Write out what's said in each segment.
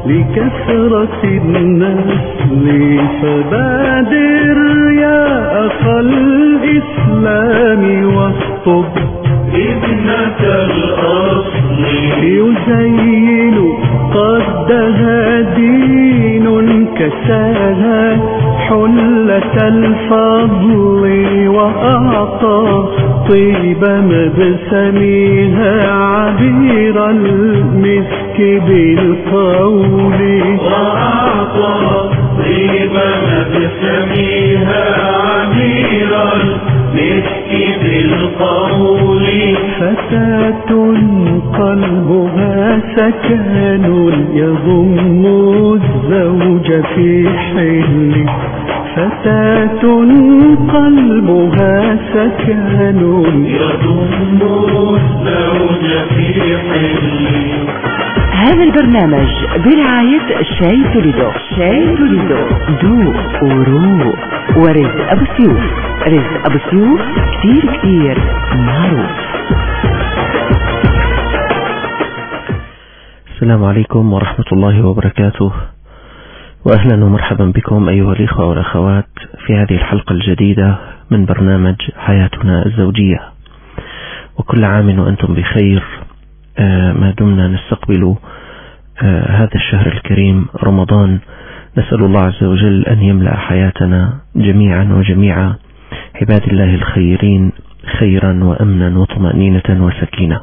لكثرة النسل، فبادر يا أخا الإسلام واخطب ابنة الأصل، يزين قدها دين كساها حلة الفضل، وأعطى طيب مبسمها عبير المسك بالقول، وأعطى طيب مبسمها عبير المسك بالقول. فتاة قلبها سكن يضم الزوج في حل، فتاة قلبها سكن يضم الزوج في حل. هذا البرنامج برعاية شاي توليدو. شاي توليدو ذوق وروق. ورزق أبو سيوف. رزق أبو سيوف كتير كتير معروف. السلام عليكم ورحمة الله وبركاته، وأهلا ومرحبا بكم أيها الإخوة والأخوات في هذه الحلقة الجديدة من برنامج حياتنا الزوجية. وكل عام وأنتم بخير، ما دمنا نستقبل هذا الشهر الكريم رمضان. نسأل الله عز وجل أن يملأ حياتنا جميعا وجميع عباد الله الخيرين خيرا وأمنا وطمأنينة وسكينة.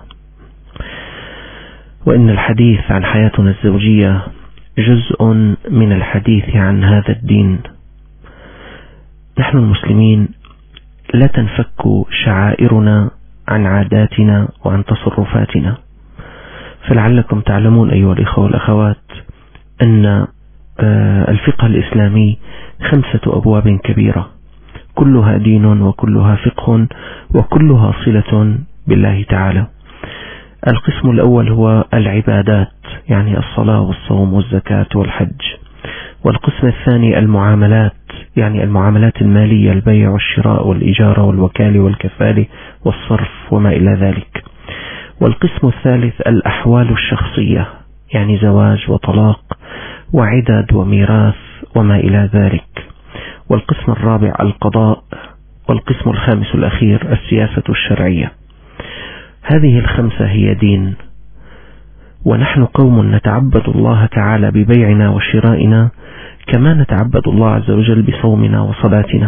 وإن الحديث عن حياتنا الزوجية جزء من الحديث عن هذا الدين. نحن المسلمين لا تنفك شعائرنا عن عاداتنا وعن تصرفاتنا، فلعلكم تعلمون أيها الإخوة والأخوات أن الفقه الإسلامي 5 أبواب كبيرة، كلها دين وكلها فقه وكلها صلة بالله تعالى. القسم الأول هو العبادات، يعني الصلاة والصوم والزكاة والحج. والقسم الثاني المعاملات، يعني المعاملات المالية، البيع والشراء والإجارة والوكالة والكفالة والصرف وما إلى ذلك. والقسم الثالث الأحوال الشخصية، يعني زواج وطلاق وعدد وميراث وما إلى ذلك. والقسم الرابع القضاء. والقسم الخامس الأخير السياسة الشرعية. هذه ال5 هي دين. ونحن قوم نتعبد الله تعالى ببيعنا وشرائنا كما نتعبد الله عز وجل بصومنا وصلاتنا.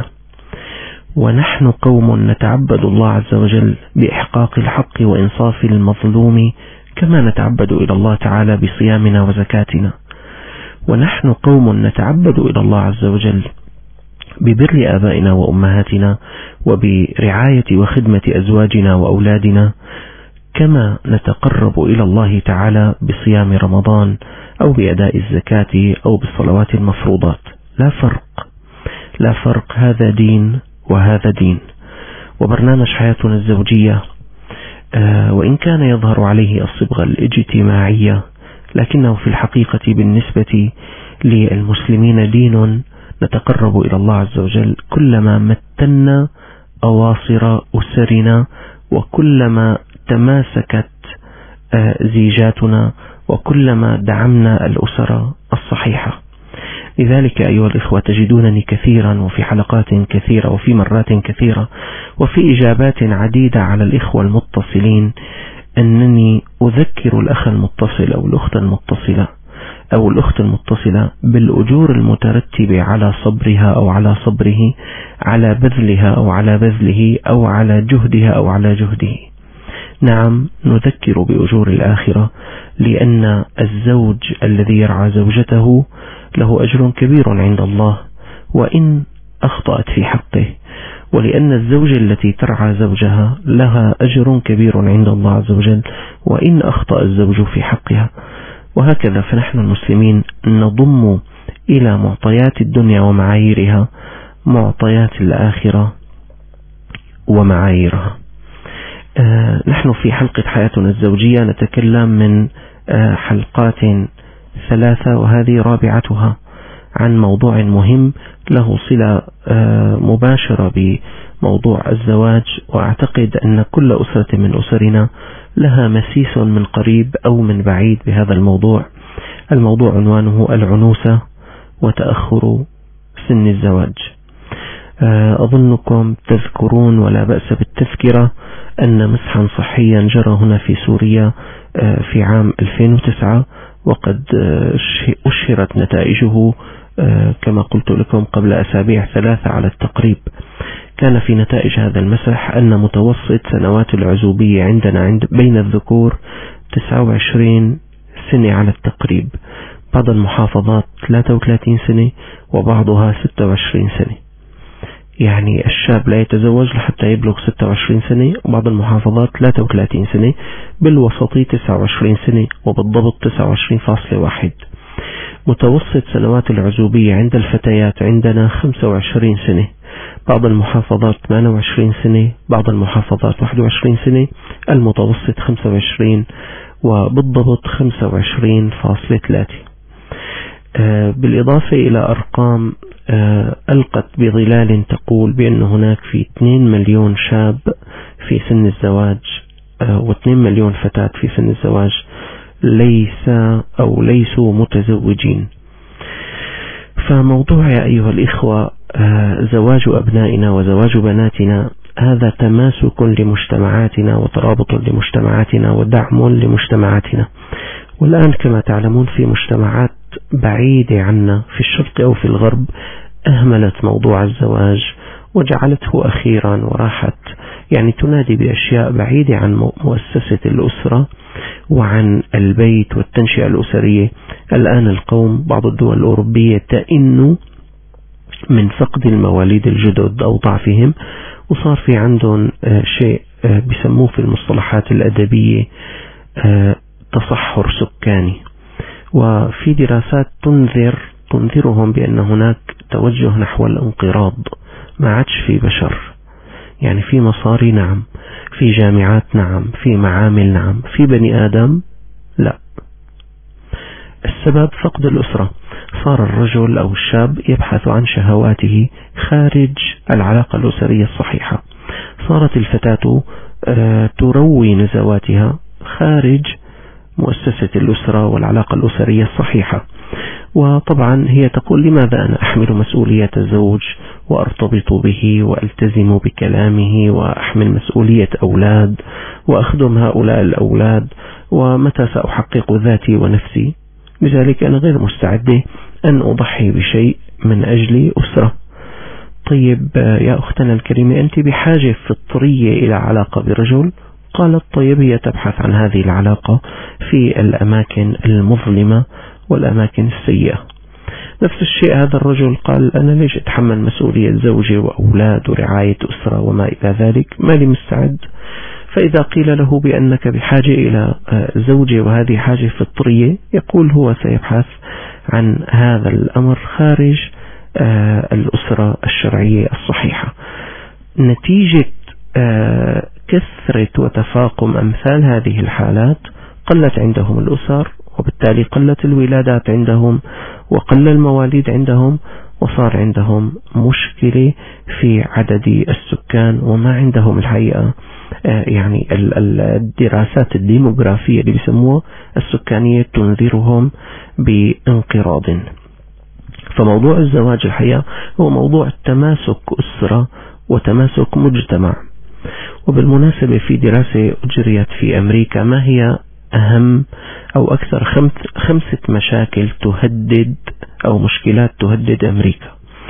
ونحن قوم نتعبد الله عز وجل بإحقاق الحق وإنصاف المظلوم كما نتعبد إلى الله تعالى بصيامنا وزكاتنا. ونحن قوم نتعبد إلى الله عز وجل ببر آبائنا وأمهاتنا وبرعاية وخدمة أزواجنا وأولادنا كما نتقرب إلى الله تعالى بصيام رمضان أو بأداء الزكاة أو بالصلوات المفروضات. لا فرق، هذا دين وهذا دين. وبرنامج حياتنا الزوجية وإن كان يظهر عليه الصبغة الاجتماعية، لكنه في الحقيقة بالنسبة للمسلمين دين نتقرب إلى الله عز وجل كلما متنا أواصر أسرنا، وكلما تماسكت زيجاتنا، وكلما دعمنا الأسرة الصحيحة. لذلك أيها الإخوة تجدونني كثيرا وفي حلقات كثيرة وفي مرات كثيرة وفي إجابات عديدة على الإخوة المتصلين أنني أذكر الأخ المتصل أو الأخت المتصلة أو الأخت المتصلة بالأجور المترتبة على صبرها أو على صبره، على بذلها أو على بذله، أو على جهدها أو على جهده. نعم، نذكر بأجور الآخرة، لأن الزوج الذي يرعى زوجته له أجر كبير عند الله وإن أخطأت في حقه، ولأن الزوجة التي ترعى زوجها لها أجر كبير عند الله عز وجل وإن أخطأ الزوج في حقها. وهكذا فنحن المسلمين نضم إلى معطيات الدنيا ومعاييرها معطيات الآخرة ومعاييرها. نحن في حلقة حياتنا الزوجية نتكلم من حلقات 3 وهذه رابعتها عن موضوع مهم له صلة مباشرة بموضوع الزواج، وأعتقد أن كل أسرة من أسرنا لها مسيس من قريب أو من بعيد بهذا الموضوع، الموضوع عنوانه العنوسة وتأخر سن الزواج. أظنكم تذكرون ولا بأس بالتذكرة أن مسحا صحيا جرى هنا في سوريا في عام 2009، وقد أشهرت نتائجه كما قلت لكم قبل أسابيع 3 على التقريب. كان في نتائج هذا المسح أن متوسط سنوات العزوبية عندنا بين الذكور 29 سنة على التقريب، بعض المحافظات 33 سنة وبعضها 26 سنة. يعني الشاب لا يتزوج لحتى يبلغ 26 سنة، وبعض المحافظات 33 سنة، بالوسطي 29 سنة، وبالضبط 29.1. متوسط سنوات العزوبية عند الفتيات عندنا 25 سنة، بعض المحافظات 28 سنة، بعض المحافظات 21 سنة، المتوسط 25 وبالضبط 25.3. بالإضافة إلى أرقام ألقت بظلال تقول بأن هناك في 2 مليون شاب في سن الزواج و2 مليون فتاة في سن الزواج ليسوا متزوجين. فموضوع يا أيها الإخوة زواج أبنائنا وزواج بناتنا هذا تماسك لمجتمعاتنا وترابط لمجتمعاتنا ودعم لمجتمعاتنا. والآن كما تعلمون في مجتمعات بعيدة عنا في الشرق أو في الغرب أهملت موضوع الزواج وجعلته أخيرا، وراحت يعني تنادي بأشياء بعيدة عن مؤسسة الأسرة وعن البيت والتنشئة الأسرية. الآن القوم بعض الدول الأوروبية تئن من فقد المواليد الجدد أو ضعفهم، وصار في عندهم شيء بيسموه في المصطلحات الأدبية تصحر سكاني. وفي دراسات تنذرهم بأن هناك توجه نحو الانقراض، ما عادش في بشر، يعني في مصاري نعم، في جامعات نعم، في معامل نعم، في بني آدم لا. السبب فقد الأسرة. صار الرجل أو الشاب يبحث عن شهواته خارج العلاقة الأسرية الصحيحة، صارت الفتاة تروي نزواتها خارج مؤسسة الأسرة والعلاقة الأسرية الصحيحة. وطبعا هي تقول لماذا أنا أحمل مسؤولية الزوج وأرتبط به وألتزم بكلامه وأحمل مسؤولية أولاد وأخدم هؤلاء الأولاد، ومتى سأحقق ذاتي ونفسي؟ لذلك أنا غير مستعدة أن أضحي بشيء من أجل أسرة. طيب يا أختنا الكريمة، أنت بحاجة فطرية إلى علاقة برجل؟ قالت طيب هي تبحث عن هذه العلاقة في الأماكن المظلمة والأماكن السيئة. نفس الشيء هذا الرجل قال أنا ليش أتحمل مسؤولية زوجي وأولاد ورعاية أسرة وما إلى ذلك، ما لي مستعد. فإذا قيل له بأنك بحاجة إلى زوجة وهذه حاجة فطرية، يقول هو سيبحث عن هذا الأمر خارج الأسرة الشرعية الصحيحة. نتيجة كثرة وتفاقم أمثال هذه الحالات قلت عندهم الأسر، وبالتالي قلت الولادات عندهم وقل المواليد عندهم، وصار عندهم مشكلة في عدد السكان، وما عندهم الحقيقة يعني الدراسات الديموغرافية اللي بيسموها السكانية تنذرهم بانقراض. فموضوع الزواج الحقيقة هو موضوع تماسك أسرة وتماسك مجتمع. وبالمناسبة في دراسة أجريت في أمريكا ما هي أهم أو أكثر 5 مشاكل تهدد أو مشكلات تهدد أمريكا،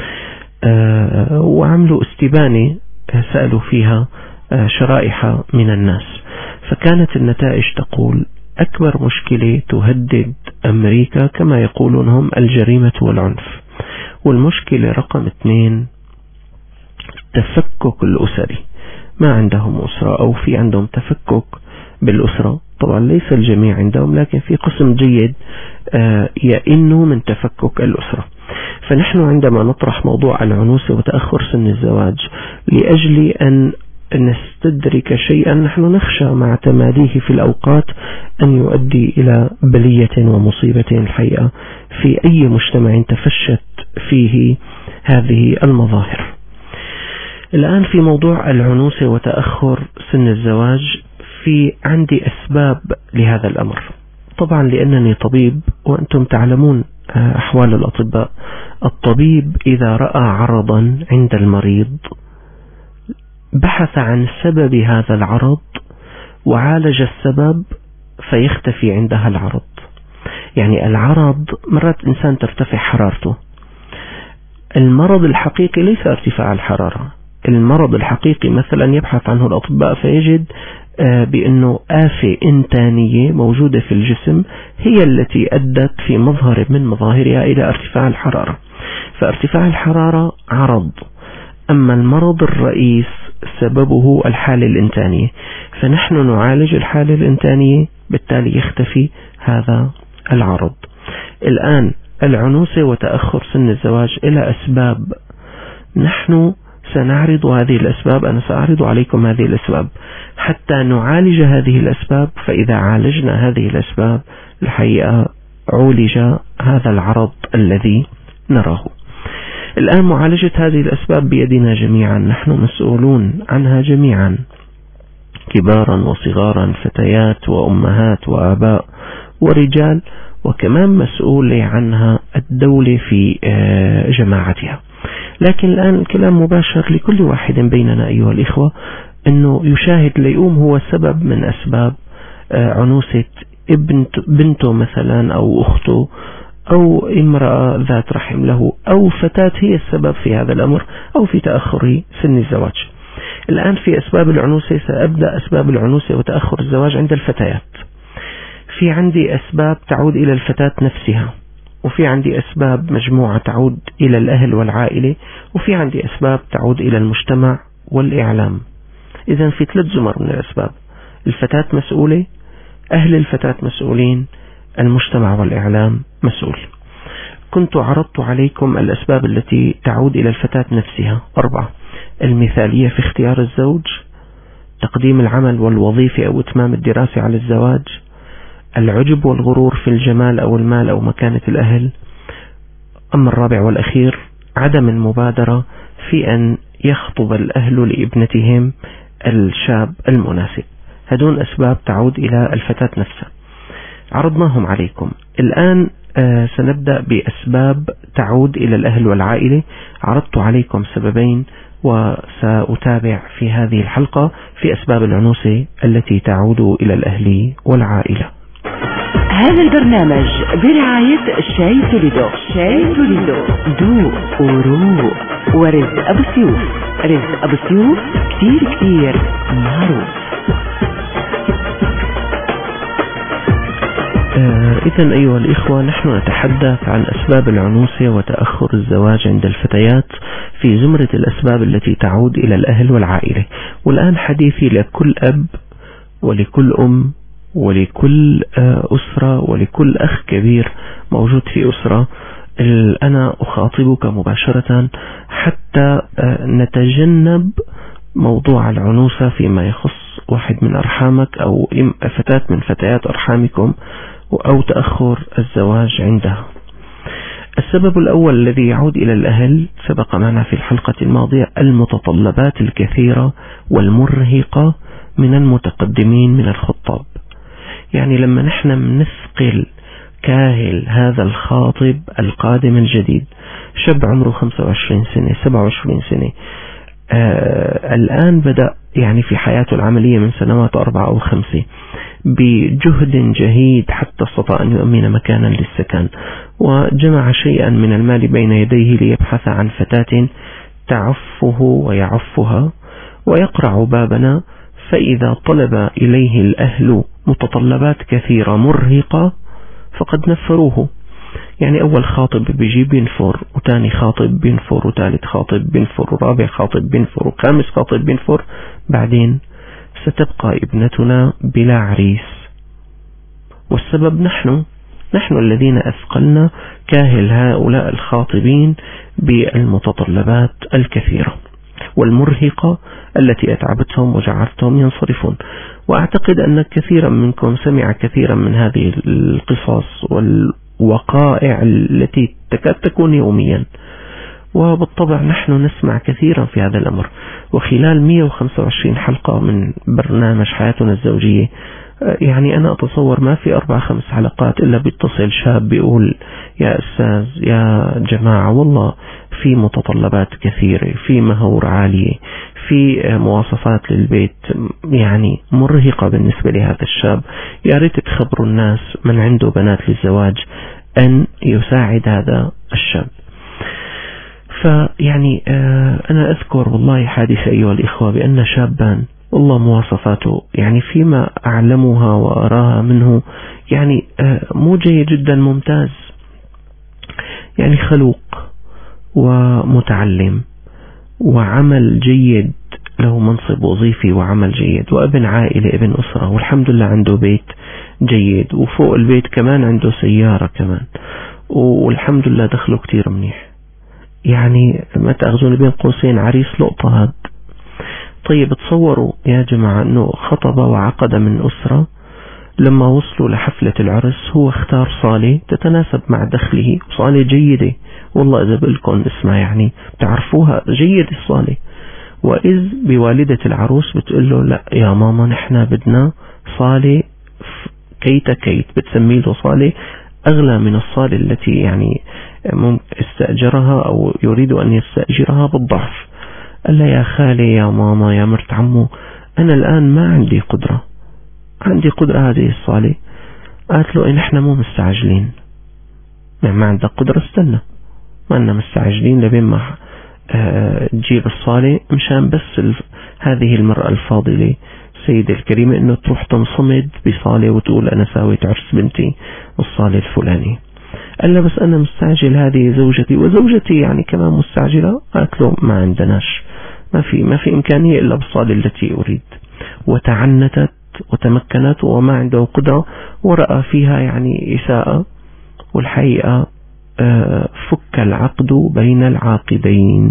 وعملوا استبانة سألوا فيها شرائح من الناس، فكانت النتائج تقول أكبر مشكلة تهدد أمريكا كما يقولون هم الجريمة والعنف، والمشكلة رقم 2 التفكك الأسري. ما عندهم أسرة أو في عندهم تفكك بالأسرة، طبعا ليس الجميع عندهم، لكن في قسم جيد يئنوا من تفكك الأسرة. فنحن عندما نطرح موضوع العنوسة وتأخر سن الزواج لأجل أن نستدرك شيئا نحن نخشى مع تماديه في الأوقات أن يؤدي إلى بلية ومصيبة الحقيقة في أي مجتمع تفشت فيه هذه المظاهر. الآن في موضوع العنوسة وتأخر سن الزواج في عندي أسباب لهذا الأمر. طبعا لأنني طبيب وأنتم تعلمون أحوال الأطباء. الطبيب إذا رأى عرضا عند المريض بحث عن سبب هذا العرض وعالج السبب فيختفي عندها العرض. يعني العرض مرات إنسان ترتفع حرارته، المرض الحقيقي ليس ارتفاع الحرارة. المرض الحقيقي مثلا يبحث عنه الأطباء فيجد بأنه آفة إنتانية موجودة في الجسم هي التي أدت في مظهر من مظاهرها إلى ارتفاع الحرارة. فارتفاع الحرارة عرض، أما المرض الرئيس سببه الحالة الإنتانية، فنحن نعالج الحالة الإنتانية بالتالي يختفي هذا العرض. الآن العنوسة وتأخر سن الزواج إلى أسباب، نحن سنعرض هذه الأسباب، أنا سأعرض عليكم هذه الأسباب حتى نعالج هذه الأسباب. فإذا عالجنا هذه الأسباب الحقيقة عولج هذا العرض الذي نراه. الآن معالجة هذه الأسباب بيدنا جميعا، نحن مسؤولون عنها جميعا، كبارا وصغارا، فتيات وأمهات وآباء ورجال، وكمان مسؤولة عنها الدولة في جماعتها. لكن الآن الكلام مباشر لكل واحد بيننا أيها الإخوة أنه يشاهد ليقوم هو سبب من أسباب عنوسة بنته مثلا أو أخته أو امرأة ذات رحم له أو فتاة هي السبب في هذا الأمر أو في تأخر سن الزواج. الآن في أسباب العنوسة سأبدأ أسباب العنوسة وتأخر الزواج عند الفتيات. في عندي أسباب تعود إلى الفتاة نفسها، وفي عندي أسباب مجموعة تعود إلى الأهل والعائلة، وفي عندي أسباب تعود إلى المجتمع والإعلام. إذن في 3 زمر من الأسباب: الفتاة مسؤولة، أهل الفتاة مسؤولين، المجتمع والإعلام مسؤول. كنت عرضت عليكم الأسباب التي تعود إلى الفتاة نفسها 4: المثالية في اختيار الزوج، تقديم العمل والوظيفة أو إتمام الدراسة على الزواج، العجب والغرور في الجمال أو المال أو مكانة الأهل. أما الرابع والأخير عدم المبادرة في أن يخطب الأهل لابنتهم الشاب المناسب. هدون أسباب تعود إلى الفتاة نفسها، عرضناهم عليكم. الآن سنبدأ بأسباب تعود إلى الأهل والعائلة. عرضت عليكم سببين وسأتابع في هذه الحلقة في أسباب العنوسة التي تعود إلى الأهل والعائلة. هذا البرنامج برعاية شاي توليدو. شاي توليدو ذوق وروق ورزق أبو سيوف. رزق أبو سيوف كتير معروف. إذن أيها الإخوة، نحن نتحدث عن أسباب العنوسة وتأخر الزواج عند الفتيات في زمرة الأسباب التي تعود إلى الأهل والعائلة. والآن حديثي لكل أب ولكل أم ولكل أسرة ولكل أخ كبير موجود في أسرة. أنا أخاطبك مباشرة حتى نتجنب موضوع العنوسة فيما يخص واحد من أرحامك أو فتاة من فتيات أرحامكم أو تأخر الزواج عندها. السبب الأول الذي يعود إلى الأهل سبق معنا في الحلقة الماضية: المتطلبات الكثيرة والمرهقة من المتقدمين من الخطاب. يعني لما نحن نثقل كاهل هذا الخاطب القادم الجديد، شاب عمره 25 سنة 27 سنة، الآن بدأ يعني في حياته العملية من سنوات 4 أو 5 بجهد جهيد حتى استطاع أن يؤمن مكانا للسكن، وجمع شيئا من المال بين يديه ليبحث عن فتاة تعفه ويعفها ويقرع بابنا. فإذا طلب إليه الأهل متطلبات كثيرة مرهقة فقد نفروه. يعني أول خاطب بيجيب بينفر، وتاني خاطب بينفر، وثالث خاطب بينفر، ورابع خاطب بينفر، وخامس خاطب بينفر. بعدين ستبقى ابنتنا بلا عريس، والسبب نحن الذين أثقلنا كاهل هؤلاء الخاطبين بالمتطلبات الكثيرة والمرهقة التي أتعبتهم وجعلتهم ينصرفون. وأعتقد أن كثيرا منكم سمع كثيرا من هذه القصص والوقائع التي تكاد تكون يوميا، وبالطبع نحن نسمع كثيرا في هذا الأمر. وخلال 125 حلقة من برنامج حياتنا الزوجية، يعني أنا أتصور ما في 4-5 حلقات إلا بيتصل شاب بيقول يا أستاذ يا جماعة والله في متطلبات كثيرة، في مهور عالية، في مواصفات للبيت يعني مرهقة بالنسبة لهذا الشاب، يا ريت تخبروا الناس من عنده بنات للزواج أن يساعد هذا الشاب. فيعني أنا أذكر والله حادثة أيها الإخوة بأن شابان والله مواصفاته يعني فيما أعلمها وأراها منه يعني مو جيد جدا، ممتاز، يعني خلوق ومتعلم وعمل جيد، له منصب وظيفي وعمل جيد وابن عائلة ابن أسرة، والحمد لله عنده بيت جيد، وفوق البيت كمان عنده سيارة كمان، والحمد لله دخله كتير منيح. يعني ما تأخذون بين قوسين عريس لقطة هاد. طيب تصوروا يا جماعة أنه خطب وعقد من أسرة، لما وصلوا لحفلة العرس هو اختار صالة تتناسب مع دخله، صالة جيدة والله إذا بقولكم اسمها يعني تعرفوها جيد الصالة، وإذ بوالدة العروس بتقول له لا يا ماما نحن بدنا صالة كيت بتسمي له صالة أغلى من الصالة التي يعني استأجرها أو يريد أن يستأجرها بالضعف. قال له يا خالي يا ماما يا مرت عمو أنا الآن ما عندي قدرة هذه الصالة. قالت له إن إحنا مو مستعجلين، يعني ما عندك قدرة استنى، ما أننا مستعجلين لبين ما تجيب الصالة مشان بس هذه المرأة الفاضلة سيدة الكريمة إنه تروح تنصمد بصالة وتقول أنا ساويت عرس بنتي الصالة الفلاني. قال له بس أنا مستعجل، هذه زوجتي وزوجتي يعني كمان مستعجلة. قالت له ما عندناش، ما في إمكانية إلا بالصالة التي أريد. وتعنتت وتمكنت وما عنده قدرة ورأى فيها يعني إساءة، والحقيقة فك العقد بين العاقدين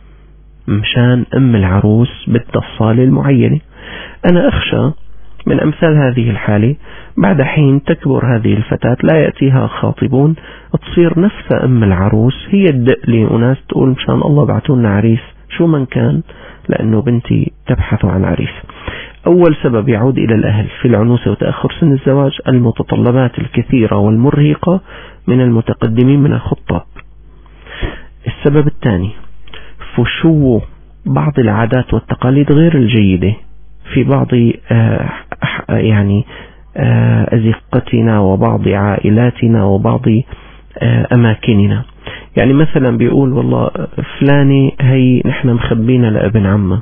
مشان أم العروس بدها الصالة المعينة. أنا أخشى من أمثال هذه الحالة بعد حين تكبر هذه الفتاة لا يأتيها خاطبون، تصير نفس أم العروس هي تدق لأناس تقول مشان الله بعتولنا عريس شو من كان، لأنه بنتي تبحث عن عريس. أول سبب يعود إلى الأهل في العنوسة وتأخر سن الزواج المتطلبات الكثيرة والمرهقة من المتقدمين من الخطاب. السبب الثاني فشو بعض العادات والتقاليد غير الجيدة في بعض يعني أزقتنا وبعض عائلاتنا وبعض أماكننا. يعني مثلا بيقول والله فلاني هي نحن مخبينا لابن عمه،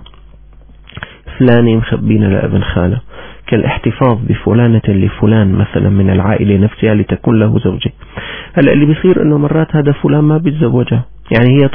فلاني مخبينا لابن خاله، كالاحتفاظ بفلانة لفلان مثلا من العائلة نفسها لتكون له زوجة. هلأ اللي بيصير انه مرات هذا فلان ما بيتزوجها، يعني هي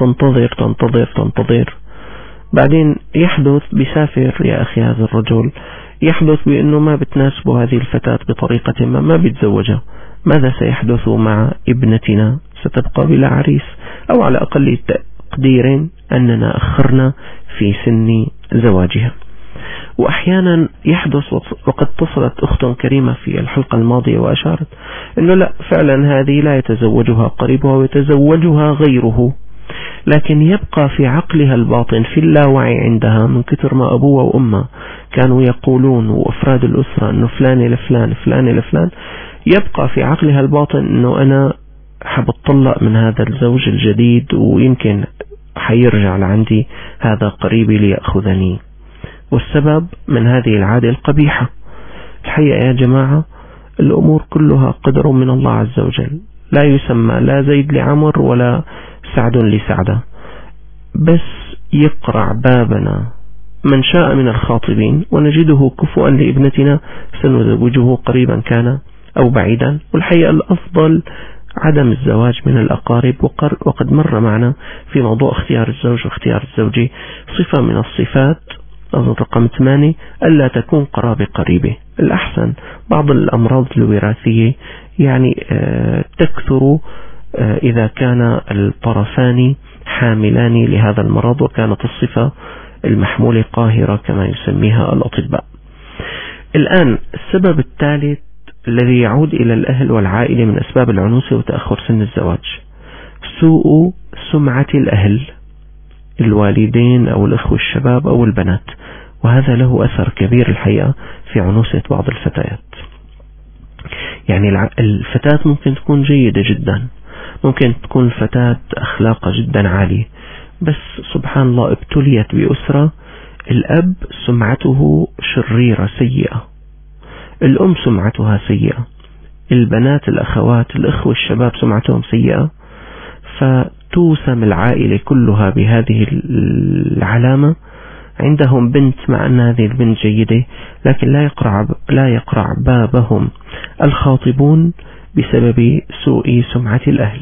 تنتظر بعدين يحدث بيسافر يا أخي هذا الرجل، يحدث بأنه ما بتناسبه هذه الفتاة بطريقة ما بيتزوجها. ماذا سيحدث مع ابنتنا؟ ستبقى بلا عريس، أو على أقل تقدير أننا أخرنا في سن زواجها. وأحيانا يحدث، وقد اتصلت أخت كريمة في الحلقة الماضية وأشارت أنه لا فعلا هذه لا يتزوجها قريبها ويتزوجها غيره، لكن يبقى في عقلها الباطن في اللاوعي عندها من كثر ما أبوها وأمها كانوا يقولون وأفراد الأسرة أنه فلان لفلان فلان لفلان، يبقى في عقلها الباطن أنه أنا حبطلق من هذا الزوج الجديد ويمكن حيرجع لعندي هذا قريبي ليأخذني. والسبب من هذه العادة القبيحة. الحقيقة يا جماعة الأمور كلها قدر من الله عز وجل، لا يسمى لا زيد لعمر ولا سعد لسعدة، بس يقرع بابنا من شاء من الخاطبين ونجده كفؤا لابنتنا سنزوجه قريبا كان أو بعيدا. والحقيقة الأفضل عدم الزواج من الأقارب، وقد مر معنا في موضوع اختيار الزوج واختيار الزوجة صفة من الصفات أظن رقم 8 ألا تكون قرابة قريبة. الأحسن بعض الأمراض الوراثية يعني تكثر إذا كان الطرفان حاملان لهذا المرض، وكانت الصفة المحمولة قاهرة كما يسميها الأطباء. الآن السبب الثالث الذي يعود إلى الأهل والعائلة من أسباب العنوسة وتأخر سن الزواج، سوء سمعة الأهل. الوالدين أو الأخوة الشباب أو البنات، وهذا له أثر كبير الحقيقة في عنوسة بعض الفتيات. يعني الفتاة ممكن تكون جيدة جدا، ممكن تكون فتاة أخلاقها جدا عالية، بس سبحان الله ابتليت بأسرة الأب سمعته شريرة سيئة، الأم سمعتها سيئة، البنات الأخوات الأخوة الشباب سمعتهم سيئة، فتوسم العائلة كلها بهذه العلامة. عندهم بنت مع أن هذه البنت جيدة، لكن لا يقرع بابهم الخاطبون بسبب سوء سمعة الأهل.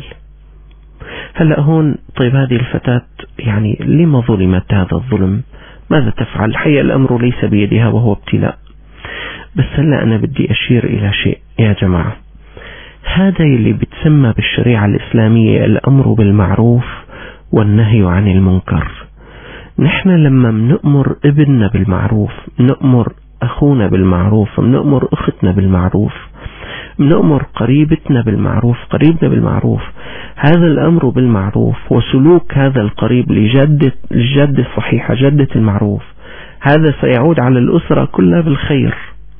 هلأ هون طيب هذه الفتاة يعني لما ظلمت هذا الظلم؟ ماذا تفعل؟ الحقيقة الأمر ليس بيدها وهو ابتلاء. بس هلأ أنا بدي أشير إلى شيء يا جماعة، هذا اللي بتسمى بالشريعة الإسلامية الأمر بالمعروف والنهي عن المنكر. نحن لما بنأمر ابننا بالمعروف، بنأمر أخونا بالمعروف، بنأمر أختنا بالمعروف، بنأمر قريبتنا بالمعروف، قريبنا بالمعروف، هذا الأمر بالمعروف وسلوك هذا القريب للجدة الصحيحة، جدة المعروف، هذا سيعود على الأسرة كلها بالخير.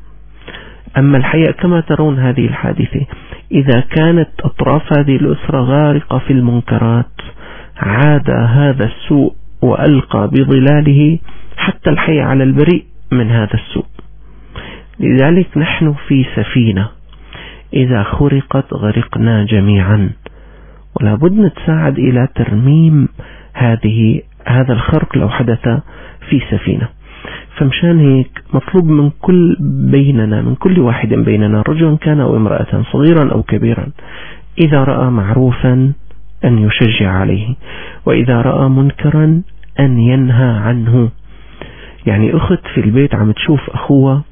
أما الحقيقة كما ترون هذه الحادثة، إذا كانت أطراف هذه الأسرة غارقة في المنكرات، عاد هذا السوء وألقى بظلاله حتى الحقيقة على البريء من هذا السوء. لذلك نحن في سفينة، إذا خرقت غرقنا جميعا، ولا بد نتساعد إلى ترميم هذا الخرق لو حدث في سفينة. فمشان هيك مطلوب من كل واحد بيننا، رجل كان أو امرأة، صغيرا أو كبيرا، إذا رأى معروفا أن يشجع عليه، وإذا رأى منكرا أن ينهى عنه. يعني أخت في البيت عم تشوف أخوها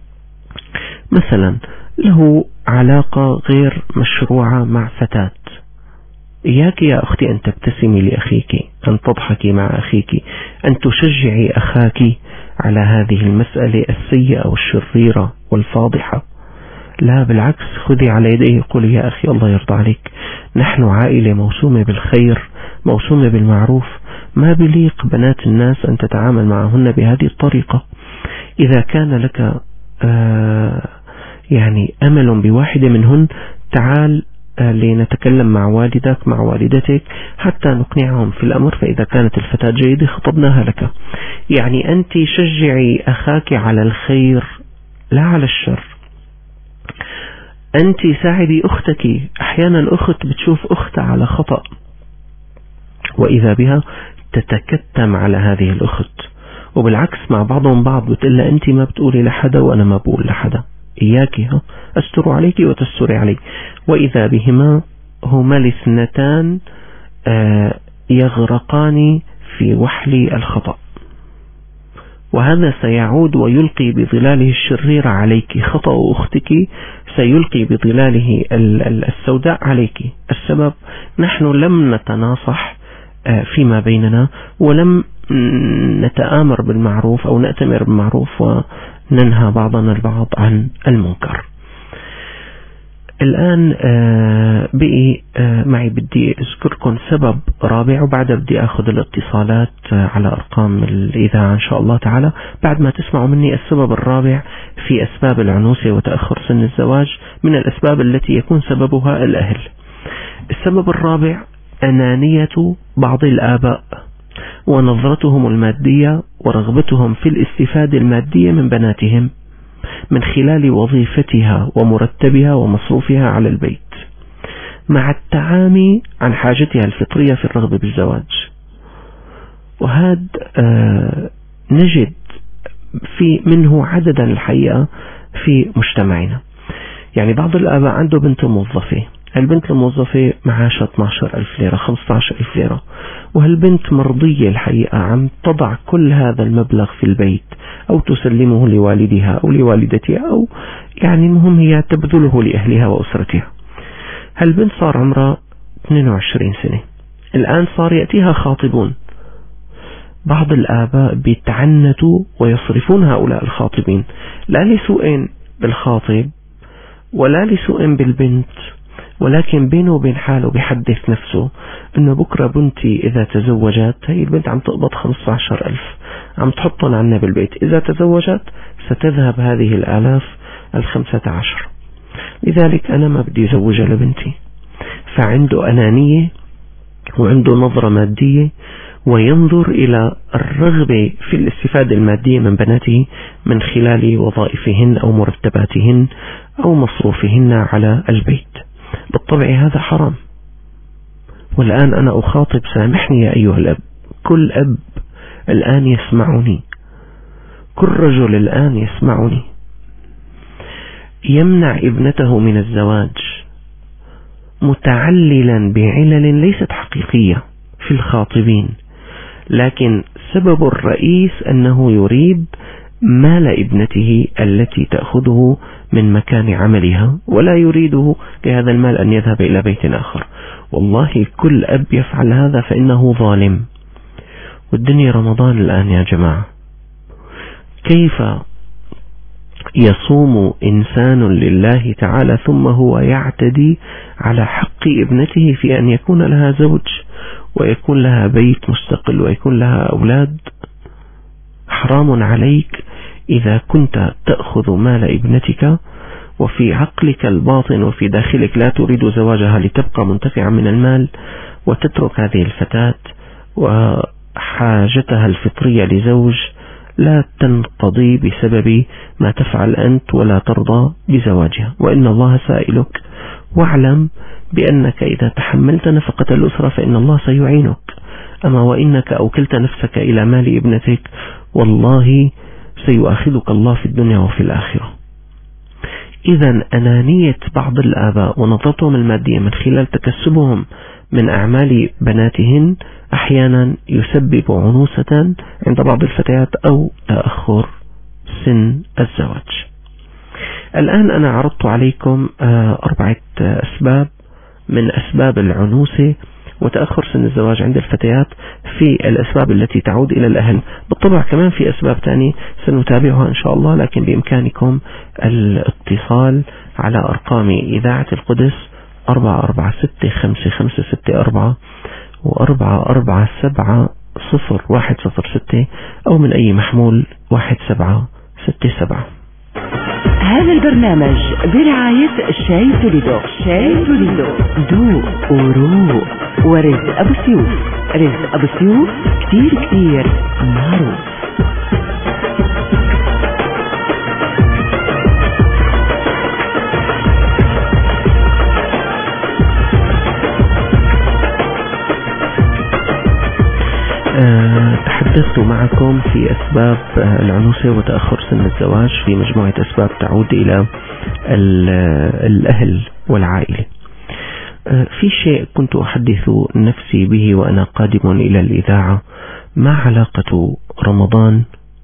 مثلا له علاقة غير مشروعة مع فتاة، إياك يا أختي أن تبتسمي لأخيك، أن تضحكي مع أخيك، أن تشجعي أخاك على هذه المسألة السيئة والشريرة والفاضحة. لا بالعكس، خذي على يديه قولي يا أخي الله يرضى عليك، نحن عائلة موسومة بالخير، موسومة بالمعروف، ما بليق بنات الناس أن تتعامل معهن بهذه الطريقة. إذا كان لك يعني أمل بواحدة منهن، تعال لنتكلم مع والدك مع والدتك حتى نقنعهم في الأمر، فإذا كانت الفتاة جيدة خطبناها لك. يعني أنت شجعي أخاك على الخير لا على الشر، أنت ساعدي أختك. أحيانا أخت بتشوف أختها على خطأ وإذا بها تتكتم على هذه الأخت، وبالعكس مع بعضهم بعض، بتقول لها أنت ما بتقولي لحدا وأنا ما بقول لحدا، إياك أستر عليك وتستري علي. وإذا بهما هما الاثنتان يغرقان في وحل الخطأ، وهذا سيعود ويلقي بظلاله الشرير عليك. خطأ أختك سيلقي بظلاله السوداء عليك. السبب نحن لم نتناصح فيما بيننا، ولم نتآمر بالمعروف أو نأتمر بالمعروف وننهى بعضنا البعض عن المنكر. الآن بقي معي بدي أذكركم سبب رابع، وبعدها بدي أخذ الاتصالات على أرقام الإذاعة إن شاء الله تعالى بعد ما تسمعوا مني. السبب الرابع في أسباب العنوسة وتأخر سن الزواج، من الأسباب التي يكون سببها الأهل. السبب الرابع أنانية بعض الآباء ونظرتهم المادية ورغبتهم في الاستفادة المادية من بناتهم من خلال وظيفتها ومرتبها ومصروفها على البيت، مع التعامي عن حاجتها الفطرية في الرغبة بالزواج. وهذا نجد في منه عددا الحقيقة في مجتمعنا. يعني بعض الآباء عنده بنت موظفة، البنت الموظفة معاشها 12,000 ليرة 15,000 ليرة، وهالبنت مرضية الحقيقة عم تضع كل هذا المبلغ في البيت أو تسلمه لوالدها أو لوالدتها، أو يعني المهم هي تبذله لأهلها وأسرتها. هالبنت صار عمرها 22 سنة، الآن صار يأتيها خاطبون. بعض الآباء بيتعنتوا ويصرفون هؤلاء الخاطبين، لا لسوء بالخاطب ولا لسوء بالبنت ولكن بينه وبين حاله بيحدث نفسه انه بكرة بنتي اذا تزوجت، هي البنت عم تقبض 15,000 عم تحطهم عنا بالبيت، اذا تزوجت ستذهب هذه الآلاف 15. لذلك انا ما بدي ازوجها لبنتي. فعنده أنانية وعنده نظرة مادية، وينظر إلى الرغبة في الاستفادة المادية من بناته من خلال وظائفهن أو مرتباتهن أو مصروفهن على البيت. بالطبع هذا حرام. والآن أنا أخاطب، سامحني يا أيها الأب، كل أب الآن يسمعني، كل رجل الآن يسمعني، يمنع ابنته من الزواج متعللا بعلل ليست حقيقية في الخاطبين، لكن سبب الرئيس أنه يريد مال ابنته التي تأخذه من مكان عملها، ولا يريده بهذا المال أن يذهب إلى بيت آخر. والله كل أب يفعل هذا فإنه ظالم. والدنيا رمضان الآن يا جماعة، كيف يصوم إنسان لله تعالى ثم هو يعتدي على حق ابنته في أن يكون لها زوج ويكون لها بيت مستقل ويكون لها أولاد؟ حرام عليك إذا كنت تأخذ مال ابنتك وفي عقلك الباطن وفي داخلك لا تريد زواجها لتبقى منتفعا من المال، وتترك هذه الفتاة وحاجتها الفطرية لزوج لا تنقضي بسبب ما تفعل أنت ولا ترضى بزواجها. وإن الله سائلك، واعلم بأنك إذا تحملت نفقة الأسرة فإن الله سيعينك. أما وإنك أوكلت نفسك إلى مال ابنتك والله سيؤاخذك الله في الدنيا وفي الآخرة. إذا أنانية بعض الآباء ونظرتهم المادية من خلال تكسبهم من أعمال بناتهن أحيانا يسبب عنوسة عند بعض الفتيات أو تأخر سن الزواج. الآن أنا عرضت عليكم 4 أسباب من أسباب العنوسة وتأخر سن الزواج عند الفتيات في الأسباب التي تعود إلى الأهل. بالطبع كمان في أسباب تانية سنتابعها إن شاء الله، لكن بإمكانكم الاتصال على أرقام إذاعة القدس 446-5564 و447-0106 أو من أي محمول 1767. هذا البرنامج برعاية شاي توليدو. شاي توليدو دو ورو ورزق أبو سيوف. رزق أبو سيوف كتير معروف. تحدثت معكم في أسباب العنوسة وتأخر سن الزواج في مجموعة أسباب تعود إلى الأهل والعائلة. في شيء كنت أحدث نفسي به وأنا قادم إلى الإذاعة، ما علاقة رمضان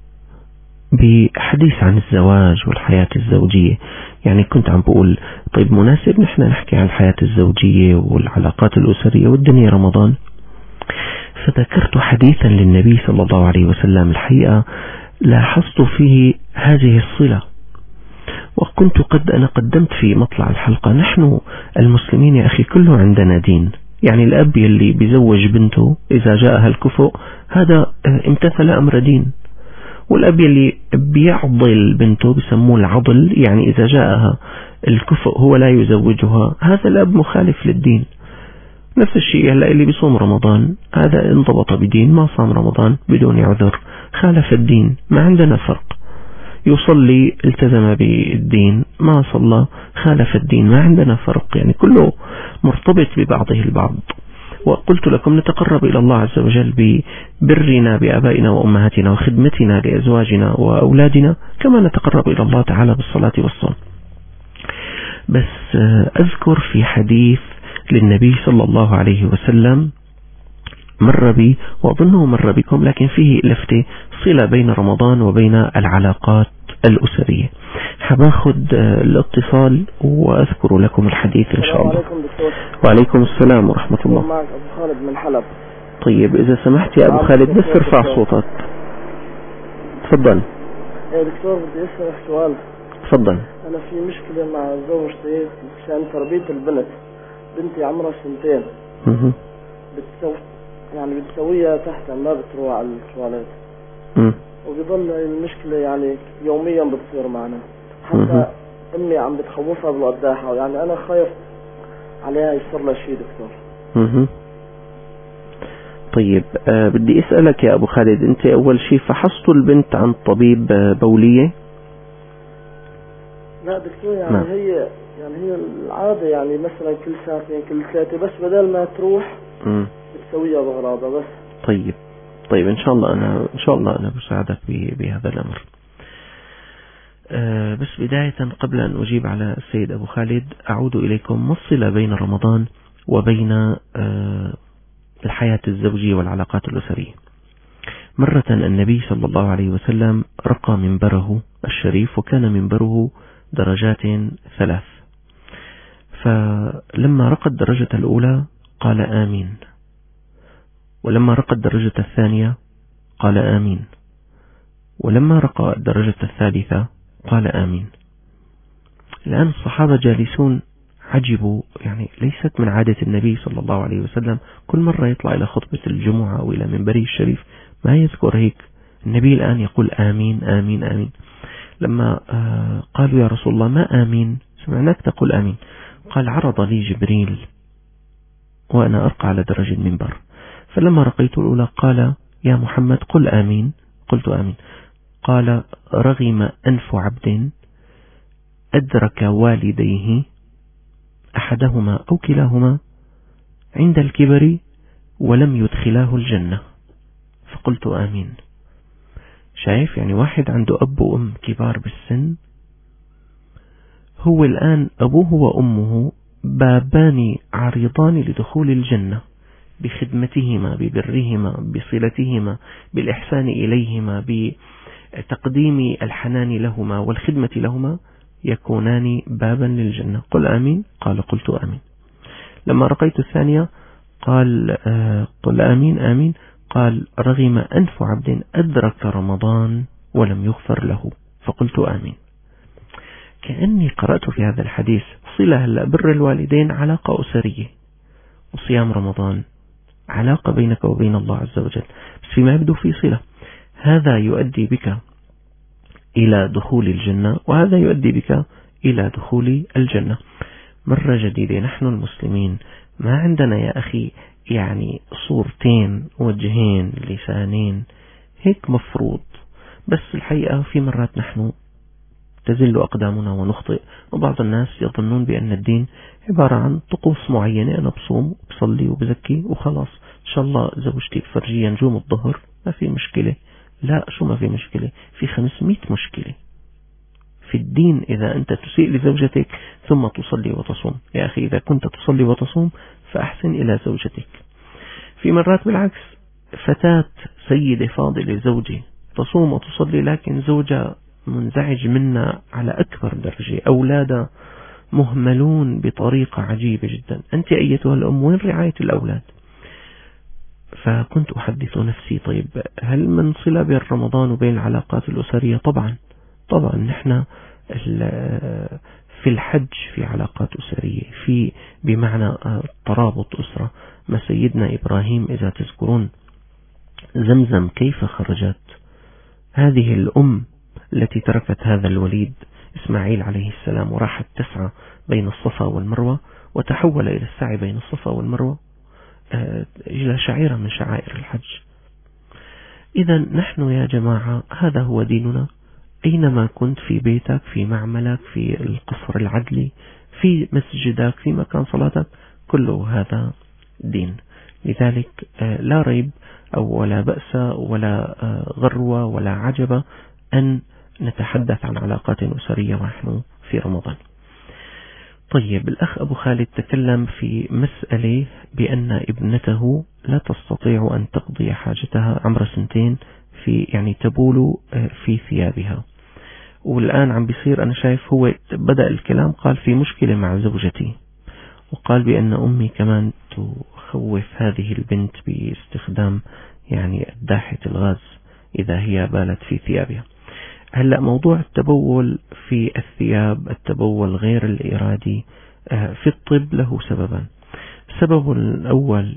بحديث عن الزواج والحياة الزوجية؟ يعني كنت عم بقول طيب مناسب نحن نحكي عن الحياة الزوجية والعلاقات الأسرية والدنيا رمضان؟ فذكرت حديثا للنبي صلى الله عليه وسلم، الحقيقة لاحظت فيه هذه الصلة، وكنت أنا قدمت في مطلع الحلقة، نحن المسلمين يا أخي كله عندنا دين. يعني الأب اللي بيزوج بنته إذا جاءها الكفؤ هذا امتثل أمر دين، والأب اللي بيعضل بنته بسموه العضل، يعني إذا جاءها الكفؤ هو لا يزوجها، هذا الأب مخالف للدين. نفس الشيء هلا اللي بيصوم رمضان هذا انضبط بدين، ما صام رمضان بدون عذر خالف الدين، ما عندنا فرق. يصلي التزم بالدين، ما صلى خالف الدين، ما عندنا فرق، يعني كله مرتبط ببعضه البعض. وقلت لكم نتقرب إلى الله عز وجل ببرنا بآبائنا وأمهاتنا وخدمتنا لأزواجنا وأولادنا كما نتقرب إلى الله تعالى بالصلاة والصوم. بس أذكر في حديث للنبي صلى الله عليه وسلم مر بي وأظنه مر بكم، لكن فيه لفتة صلة بين رمضان وبين العلاقات الأسرية. حباخد الاتصال وأذكر لكم الحديث إن شاء الله. وعليكم السلام ورحمة الله. معك أبو خالد من حلب. طيب إذا سمحت يا أبو خالد بس ارفع صوتك. تفضل. يا دكتور بدي أسألك سؤال. تفضل. أنا في مشكلة مع زوجتي عشان تربية البنت. بنتي عمرها 2 سنين. بتسويها تحت، ما بتروح على التواليت. وبيضل المشكلة يعني يوميا بتصير معنا. حتى أمي عم بتخوفها بالقداحة، يعني أنا خايف عليها يصير لها شيء دكتور. طيب بدي أسألك يا أبو خالد، أنت أول شيء فحصتوا البنت عن طبيب بولية؟ لا دكتور، يعني هي العادة، يعني مثلا كل ساعتين كل 3، بس بدل ما تروح بتسويها بأغراضها بس. طيب إن شاء الله أنا بساعدك بهذا الأمر. بس بداية قبل أن أجيب على السيد أبو خالد أعود إليكم. ما الصلة بين رمضان وبين الحياة الزوجية والعلاقات الأسرية؟ مرة النبي صلى الله عليه وسلم رقى منبره الشريف، وكان منبره درجات 3، فلما رقى الدرجة الأولى قال آمين، ولما رقى الدرجة الثانية قال آمين، ولما رقى الدرجة الثالثة قال آمين. الآن الصحابة جالسون عجبوا، يعني ليست من عادة النبي صلى الله عليه وسلم كل مرة يطلع إلى خطبة الجمعة أو إلى منبره الشريف ما يذكر هيك. النبي الآن يقول آمين آمين آمين. لما قالوا يا رسول الله ما آمين، سمعناك تقول آمين، قال عرض لي جبريل وأنا أرقى على درج المنبر، فلما رقيت الأولى قال يا محمد قل آمين، قلت آمين. قال رغم أنف عبد أدرك والديه أحدهما أو كلاهما عند الكبر ولم يدخلاه الجنة، فقلت آمين. شايف يعني واحد عنده أب وأم كبار بالسن، هو الآن أبوه وأمه بابان عريضان لدخول الجنة بخدمتهما، ببرهما، بصلتهما، بالإحسان إليهما، بتقديم الحنان لهما والخدمة لهما، يكونان بابا للجنة. قل آمين، قال قلت آمين. لما رقيت الثانية قال قل آمين آمين، قال رغم أنف عبد أدرك رمضان ولم يغفر له، فقلت آمين. كأني قرأت في هذا الحديث صلة. هلا بر الوالدين علاقة أسرية، وصيام رمضان علاقة بينك وبين الله عز وجل، بس فيما يبدو في صلة. هذا يؤدي بك إلى دخول الجنة، وهذا يؤدي بك إلى دخول الجنة. مرة جديدة نحن المسلمين ما عندنا يا أخي يعني صورتين، وجهين، لسانين، هيك مفروض. بس الحقيقة في مرات نحن تزل أقدامنا ونخطئ، وبعض الناس يظنون بأن الدين عبارة عن طقوس معينة، أنا بصوم وبصلي وبزكي وخلاص، إن شاء الله زوجتي تفرجي نجوم الظهر ما في مشكلة. لا، شو ما في مشكلة؟ في 500 مشكلة في الدين إذا أنت تسيء لزوجتك ثم تصلي وتصوم. يا أخي إذا كنت تصلي وتصوم فأحسن إلى زوجتك. في مرات بالعكس، فتاة سيدة فاضلة زوجي تصوم وتصلي، لكن زوجها منزعج منا على أكبر درجة، أولادها مهملون بطريقة عجيبة جدا. أنت أيتها الأم وين رعاية الأولاد؟ فكنت أحدث نفسي طيب هل من صلة بين رمضان وبين العلاقات الأسرية؟ طبعا نحن في الحج في علاقات أسرية، في بمعنى ترابط أسرة. ما سيدنا إبراهيم إذا تذكرون زمزم كيف خرجت، هذه الأم التي تركت هذا الوليد إسماعيل عليه السلام وراحت تسعى بين الصفا والمروة، وتحول إلى السعي بين الصفا والمروة إلى شعيرة من شعائر الحج. إذا نحن يا جماعة هذا هو ديننا. أينما كنت، في بيتك، في معملك، في القصر العدلي، في مسجدك، في مكان صلاتك، كله هذا دين. لذلك لا ريب أو ولا بأس ولا غروة ولا عجب أن نتحدث عن علاقات أسرية ونحن في رمضان. طيب الأخ أبو خالد تكلم في مسألة بأن ابنته لا تستطيع أن تقضي حاجتها، عمرها 2 سنين، في يعني تبول في ثيابها. والآن عم بيصير، أنا شايف هو بدأ الكلام قال في مشكلة مع زوجتي، وقال بأن أمي كمان تخوف هذه البنت باستخدام يعني داحة الغاز إذا هي بالت في ثيابها. هلأ موضوع التبول في الثياب، التبول غير الإرادي، في الطب له سببا. السبب الأول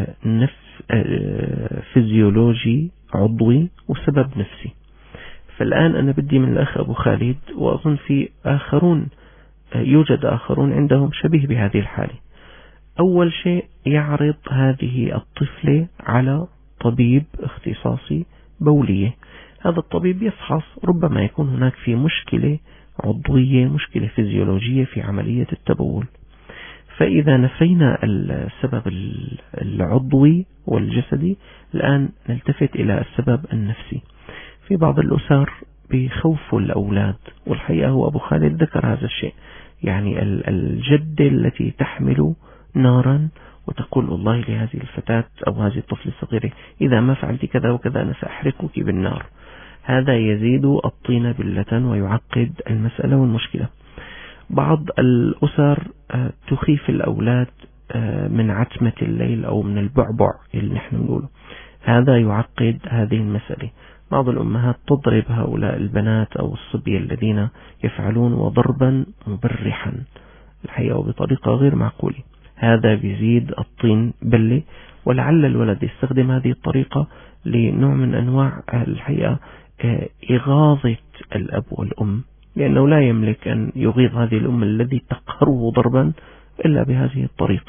فيزيولوجي عضوي وسبب نفسي. فالآن أنا بدي من الأخ أبو خالد، وأظن في آخرون، يوجد آخرون عندهم شبيه بهذه الحالة. أول شيء يعرض هذه الطفلة على طبيب اختصاصي بولية. هذا الطبيب يفحص، ربما يكون هناك في مشكلة عضوية، مشكلة فيزيولوجية في عملية التبول. فإذا نفينا السبب العضوي والجسدي، الآن نلتفت إلى السبب النفسي. في بعض الأسر بيخوفوا الأولاد، والحقيقة هو أبو خالد ذكر هذا الشيء، يعني الجدة التي تحمل نارا وتقول والله لهذه الفتاة أو هذه الطفلة الصغيرة إذا ما فعلت كذا وكذا أنا سأحرقك بالنار. هذا يزيد الطين بلة ويعقد المسألة والمشكلة. بعض الأسر تخيف الأولاد من عتمة الليل أو من البعبع اللي نحن نقوله، هذا يعقد هذه المسألة. بعض الأمهات تضرب هؤلاء البنات أو الصبية الذين يفعلون، وضربا مبرحا الحقيقة وبطريقة غير معقولة. هذا بيزيد الطين بلة، ولعل الولد يستخدم هذه الطريقة لنوع من أنواع الحقيقة إغاظة الأب والأم، لأنه لا يملك أن يغيظ هذه الأم الذي تقهره ضربا إلا بهذه الطريقة.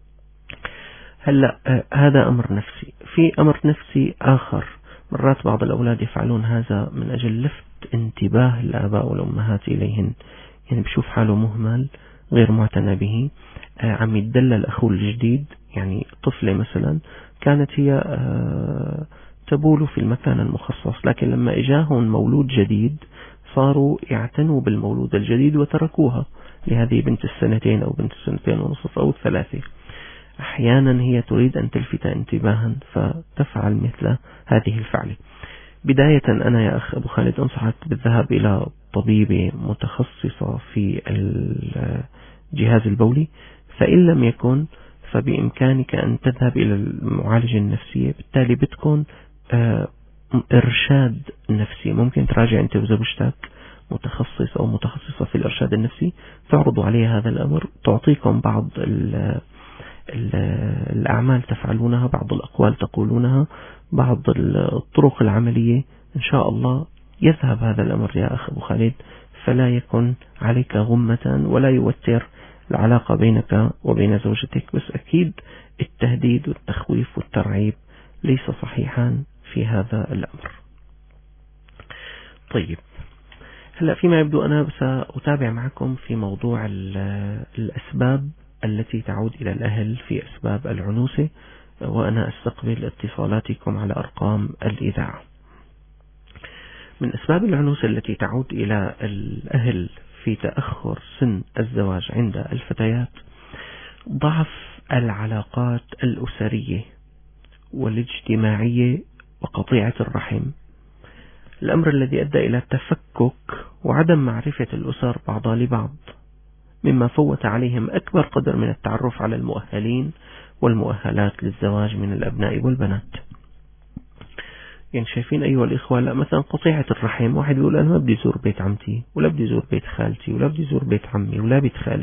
هلأ هذا أمر نفسي. في أمر نفسي آخر، مرات بعض الأولاد يفعلون هذا من أجل لفت انتباه الآباء والأمهات إليهن، يعني بشوف حاله مهمل غير معتنى به، عم يتدلل أخوه الجديد. يعني طفلة مثلا كانت هي تبول في المكان المخصص، لكن لما إجاهم مولود جديد صاروا يعتنوا بالمولود الجديد وتركوها لهذه بنت السنتين أو بنت السنتين ونصف أو الثلاثة. أحيانا هي تريد أن تلفت انتباها فتفعل مثل هذه الفعلة. بداية أنا يا أخ أبو خالد أنصحك بالذهاب إلى طبيبة متخصصة في الجهاز البولي، فإن لم يكن فبإمكانك أن تذهب إلى المعالجة النفسية. بالتالي بتكون إرشاد نفسي، ممكن تراجع أنت وزوجتك متخصص أو متخصصة في الإرشاد النفسي، تعرضوا عليها هذا الأمر، تعطيكم بعض الأعمال تفعلونها، بعض الأقوال تقولونها، بعض الطرق العملية. إن شاء الله يذهب هذا الأمر يا أخ أبو خالد، فلا يكن عليك غمة ولا يوتر العلاقة بينك وبين زوجتك. بس أكيد التهديد والتخويف والترعيب ليس صحيحا في هذا الأمر. طيب، هلأ فيما يبدو أنا سأتابع معكم في موضوع الأسباب التي تعود إلى الأهل في أسباب العنوسة، وأنا أستقبل اتصالاتكم على أرقام الإذاعة. من أسباب العنوسة التي تعود إلى الأهل في تأخر سن الزواج عند الفتيات ضعف العلاقات الأسرية والاجتماعية وقطيعة الرحم، الأمر الذي أدى إلى تفكك وعدم معرفة الأسر بعضها لبعض، مما فوت عليهم أكبر قدر من التعرف على المؤهلين والمؤهلات للزواج من الأبناء والبنات. يعني شايفين أيها الإخوة، لا مثلا قطيعة الرحم، واحد يقول أنا ما بدي زور بيت عمتي ولا بدي زور بيت خالتي ولا بدي زور بيت عمي ولا بيت خالي.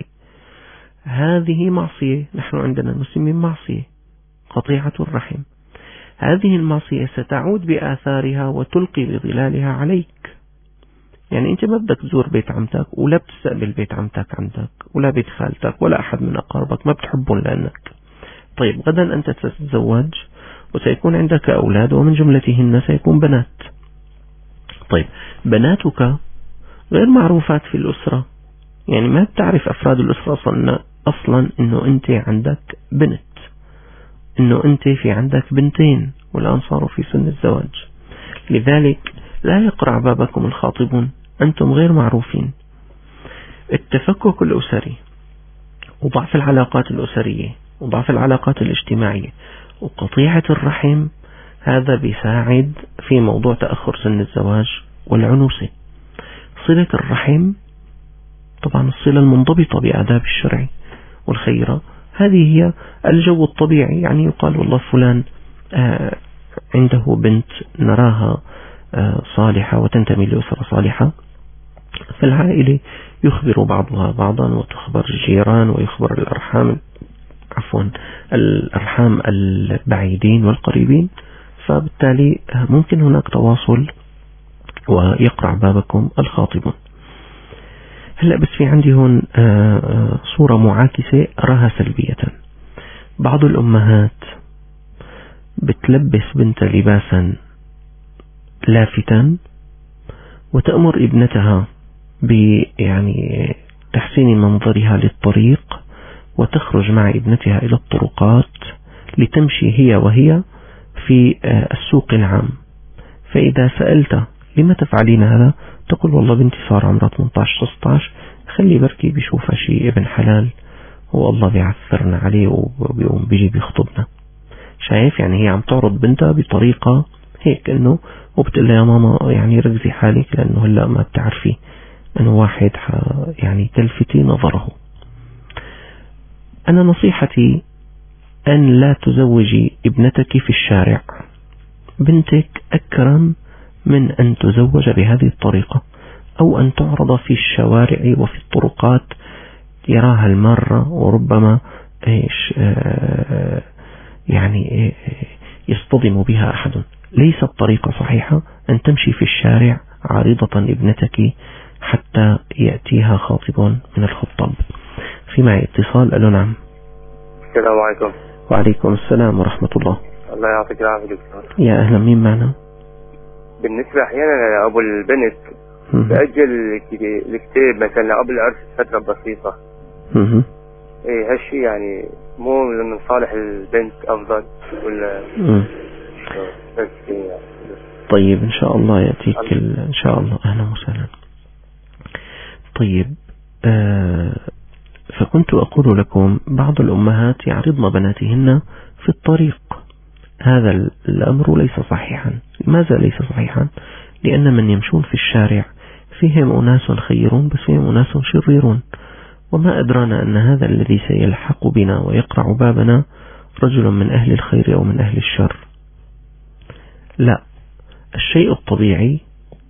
هذه معصية، نحن عندنا المسلمين معصية قطيعة الرحم. هذه المعصية ستعود بآثارها وتلقي بظلالها عليك. يعني أنت ما بدك تزور بيت عمتك ولا بتستقبل بيت عمتك عندك ولا بيت خالتك ولا أحد من أقاربك، ما بتحبهم لأنك. طيب غدا أنت ستتزوج وسيكون عندك أولاد ومن جملتهن سيكون بنات. طيب بناتك غير معروفات في الأسرة، يعني ما بتعرف أفراد الأسرة أصلا أنه أنت عندك بنت، أنه أنت في عندك بنتين والآن صاروا في سن الزواج. لذلك لا يقرع بابكم الخاطبون، أنتم غير معروفين. التفكك الأسري وضعف العلاقات الأسرية وضعف العلاقات الاجتماعية وقطيعة الرحم، هذا بيساعد في موضوع تأخر سن الزواج والعنوسة. صلة الرحم طبعا الصلة المنضبطة بآداب الشرع والخيرة، هذه هي الجو الطبيعي. يعني يقال والله فلان عنده بنت نراها صالحة وتنتمي لأسرة صالحة، فالعائلة يخبر بعضها بعضا وتخبر الجيران ويخبر الأرحام الأرحام البعيدين والقريبين، فبالتالي ممكن هناك تواصل ويقرع بابكم الخاطبون. هلأ بس في عندي هون صورة معاكسة أراها سلبية. بعض الأمهات بتلبس بنت لباسا لافتا وتأمر ابنتها يعني تحسين منظرها للطريق، وتخرج مع ابنتها إلى الطرقات لتمشي هي وهي في السوق العام. فإذا سألت لما تفعلين هذا تقول والله بنتي صار عمرها 18-16، خلي بركي بيشوفها شيء ابن حلال والله بيعثرنا عليه وبيقوم بيجي بيخطبنا. شايف يعني هي عم تعرض بنتها بطريقة هيك انه، وبتقول لها يا ماما يعني ركزي حالك لانه هلا ما بتعرفي انه واحد يعني تلفتي نظره. انا نصيحتي ان لا تزوجي ابنتك في الشارع. بنتك اكرم من ان تزوج بهذه الطريقة، او ان تعرض في الشوارع وفي الطرقات يراها المارة وربما يعني يصطدم بها أحد. ليست طريقة صحيحة أن تمشي في الشارع عارضة ابنتك حتى يأتيها خاطب من الخطاب. في معي اتصال. ألو نعم. السلام عليكم. وعليكم السلام ورحمة الله. الله يعطيك العافية دكتور. يا أهلا، مين معنا؟ بالنسبة أحيانا أبو البنت بأجل الكتاب مثلا قبل العرس فترة بسيطة. إيه هالشي يعني مو من صالح البنت أفضل ولا؟ بس يعني. طيب إن شاء الله يأتيك إن شاء الله. أهلا وسهلا. طيب فكنت أقول لكم بعض الأمهات يعرضن بناتهن في الطريق. هذا الأمر ليس صحيحا. لماذا ليس صحيحا؟ لأن من يمشون في الشارع فيهم أناس خيرون بس فيهم أناس شريرون، وما أدرانا أن هذا الذي سيلحق بنا ويقرع بابنا رجل من أهل الخير أو من أهل الشر. لا، الشيء الطبيعي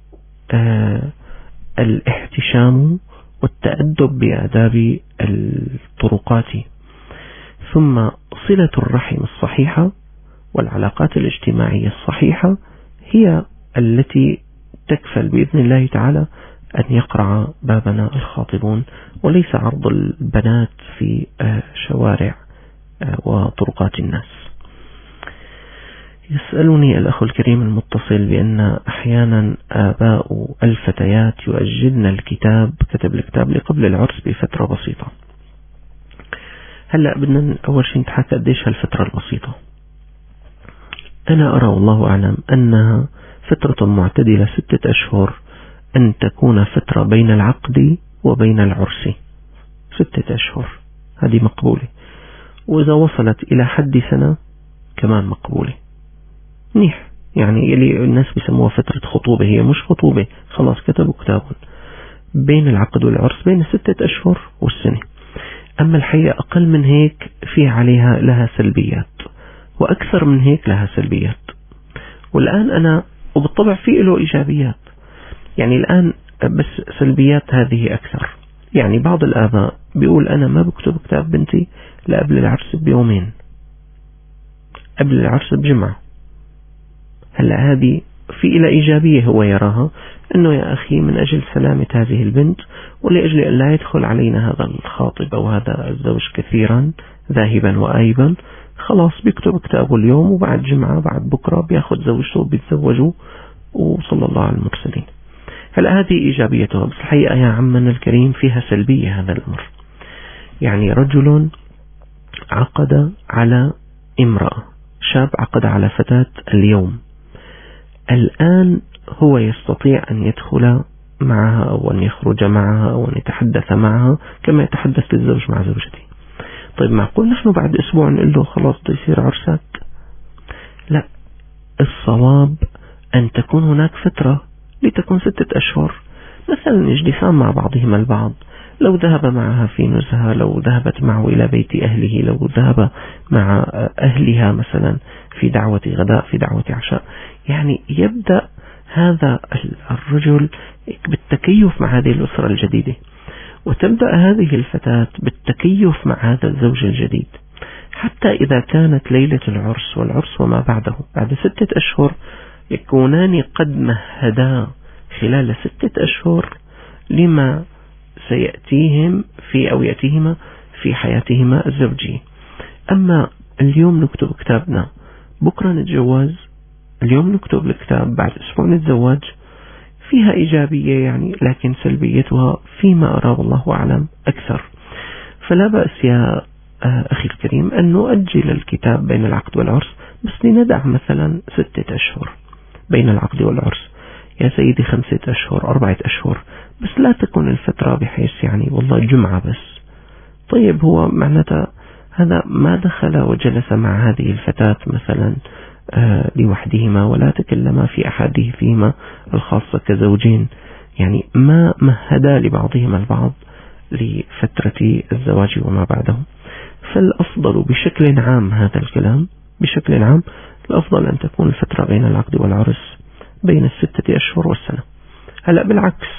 الاحتشام والتأدب بآداب الطرقات، ثم صلة الرحم الصحيحة والعلاقات الاجتماعية الصحيحة هي التي تكفل بإذن الله تعالى أن يقرع بابنا الخاطبون، وليس عرض البنات في شوارع وطرقات الناس. يسألني الأخ الكريم المتصل بأن أحيانا آباء الفتيات يؤجلن الكتاب، كتب الكتاب لقبل العرس بفترة بسيطة. هلأ بدنا أول شيء نتحكى قديش هالفترة البسيطة. أنا أرى والله أعلم أنها فترة معتدلة 6 أشهر، أن تكون فترة بين العقد وبين العرس 6 أشهر، هذه مقبولة. وإذا وصلت إلى حد سنة كمان مقبولة. منيح، يعني اللي الناس بيسموها فترة خطوبة، هي مش خطوبة، خلاص كتبوا كتاب بين العقد والعرس بين 6 أشهر والسنة. أما الحقيقة أقل من هيك في عليها لها سلبيات، وأكثر من هيك لها سلبيات. والآن أنا وبالطبع في له إيجابيات، يعني الآن بس سلبيات هذه أكثر. يعني بعض الآباء بيقول أنا ما بكتب كتاب بنتي لا قبل العرس بيومين، قبل العرس بجمعة. هلا هذه في إلى إيجابية هو يراها، أنه يا أخي من أجل سلامة هذه البنت ولأجل أن لا يدخل علينا هذا الخاطب أو هذا الزوج كثيرا ذاهبا وآيبا، خلاص بيكتب كتابه اليوم وبعد جمعة بعد بكرة بياخد زوجته وبيتزوجوا وصلى الله على المرسلين. هلا هذه إيجابيتها، بس الحقيقة يا عمنا الكريم فيها سلبية هذا الأمر. يعني رجل عقد على امرأة، شاب عقد على فتاة اليوم، الآن هو يستطيع أن يدخل معها أو أن يخرج معها أو أن يتحدث معها كما يتحدث للزوج مع زوجته. طيب معقول نحن بعد أسبوع نقول له خلاص بده يصير عرسك؟ لا، الصواب أن تكون هناك فترة لتكون 6 أشهر، مثلا يجلسان مع بعضهما البعض، لو ذهب معها في نزهة، لو ذهبت معه إلى بيت أهله، لو ذهب مع أهلها مثلا في دعوة غداء في دعوة عشاء، يعني يبدأ هذا الرجل بالتكيف مع هذه الأسرة الجديدة، وتبدأ هذه الفتاة بالتكيف مع هذا الزوج الجديد. حتى إذا كانت ليلة العرس والعرس وما بعده بعد 6 أشهر يكونان قد مهدا خلال 6 أشهر لما سيأتيهم أو يأتيهما في حياتهما الزوجية. أما اليوم نكتب كتابنا، بكرة نتجوز، اليوم نكتب الكتاب، بعد أسبوع نتزوج، فيها إيجابية يعني، لكن سلبيتها فيما أرى والله أعلم أكثر. فلا بأس يا أخي الكريم أن نؤجل الكتاب بين العقد والعرس، بس لندع مثلا 6 أشهر بين العقد والعرس، يا سيدي 5 أشهر 4 أشهر، بس لا تكون الفترة بحيث يعني والله جمعة بس. طيب هو معناتها هذا ما دخل وجلس مع هذه الفتاة مثلا لوحدهما ولا تكلما في أحاديثهما الخاصة كزوجين، يعني ما مهدا لبعضهما البعض لفترة الزواج وما بعده. فالأفضل بشكل عام هذا الكلام بشكل عام، الأفضل أن تكون الفترة بين العقد والعرس بين 6 أشهر والسنة. هلأ بالعكس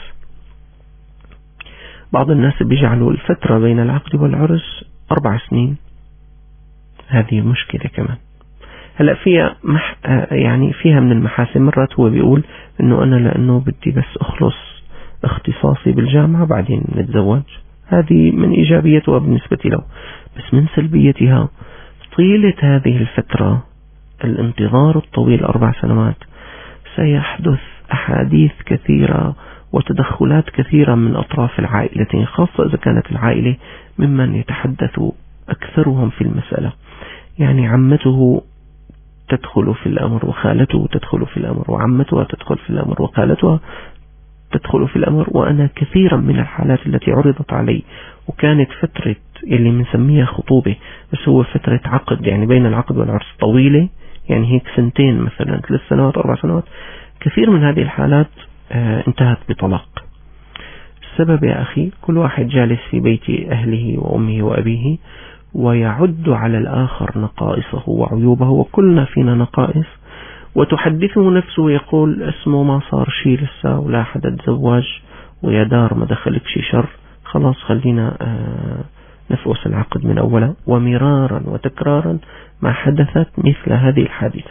بعض الناس بيجعلوا الفترة بين العقد والعرس 4 سنين، هذه مشكلة كمان. هلأ فيها يعني فيها من المحاسن، مرات هو بيقول إنه أنا لأنه بدي بس أخلص اختصاصي بالجامعة بعدين نتزوج، هذه من إيجابيتها بالنسبة له، بس من سلبيتها طيلة هذه الفترة الانتظار الطويل 4 سنوات سيحدث أحاديث كثيرة وتدخلات كثيرة من أطراف العائلتين، خاصة إذا كانت العائلة ممن يتحدث أكثرهم في المسألة، يعني عمته تدخل في الأمر وخالته تدخل في الأمر وعمتها تدخل في الأمر وخالتها تدخل في الأمر. وأنا كثيرا من الحالات التي عرضت علي وكانت فترة اللي منسميها خطوبة بس هو فترة عقد، يعني بين العقد والعرس طويلة، يعني هيك 2 مثلا 3 سنوات 4 سنوات، كثير من هذه الحالات انتهت بطلاق. السبب يا أخي كل واحد جالس في بيت أهله وأمه وأبيه ويعد على الآخر نقائصه وعيوبه، وكلنا فينا نقائص، وتحدثه نفسه يقول اسمه ما صار شيء لسه ولا حدا تزوج ويا دار ما دخلك شي شر، خلاص خلينا نفوس العقد من أوله. ومرارا وتكرارا ما حدثت مثل هذه الحادثة.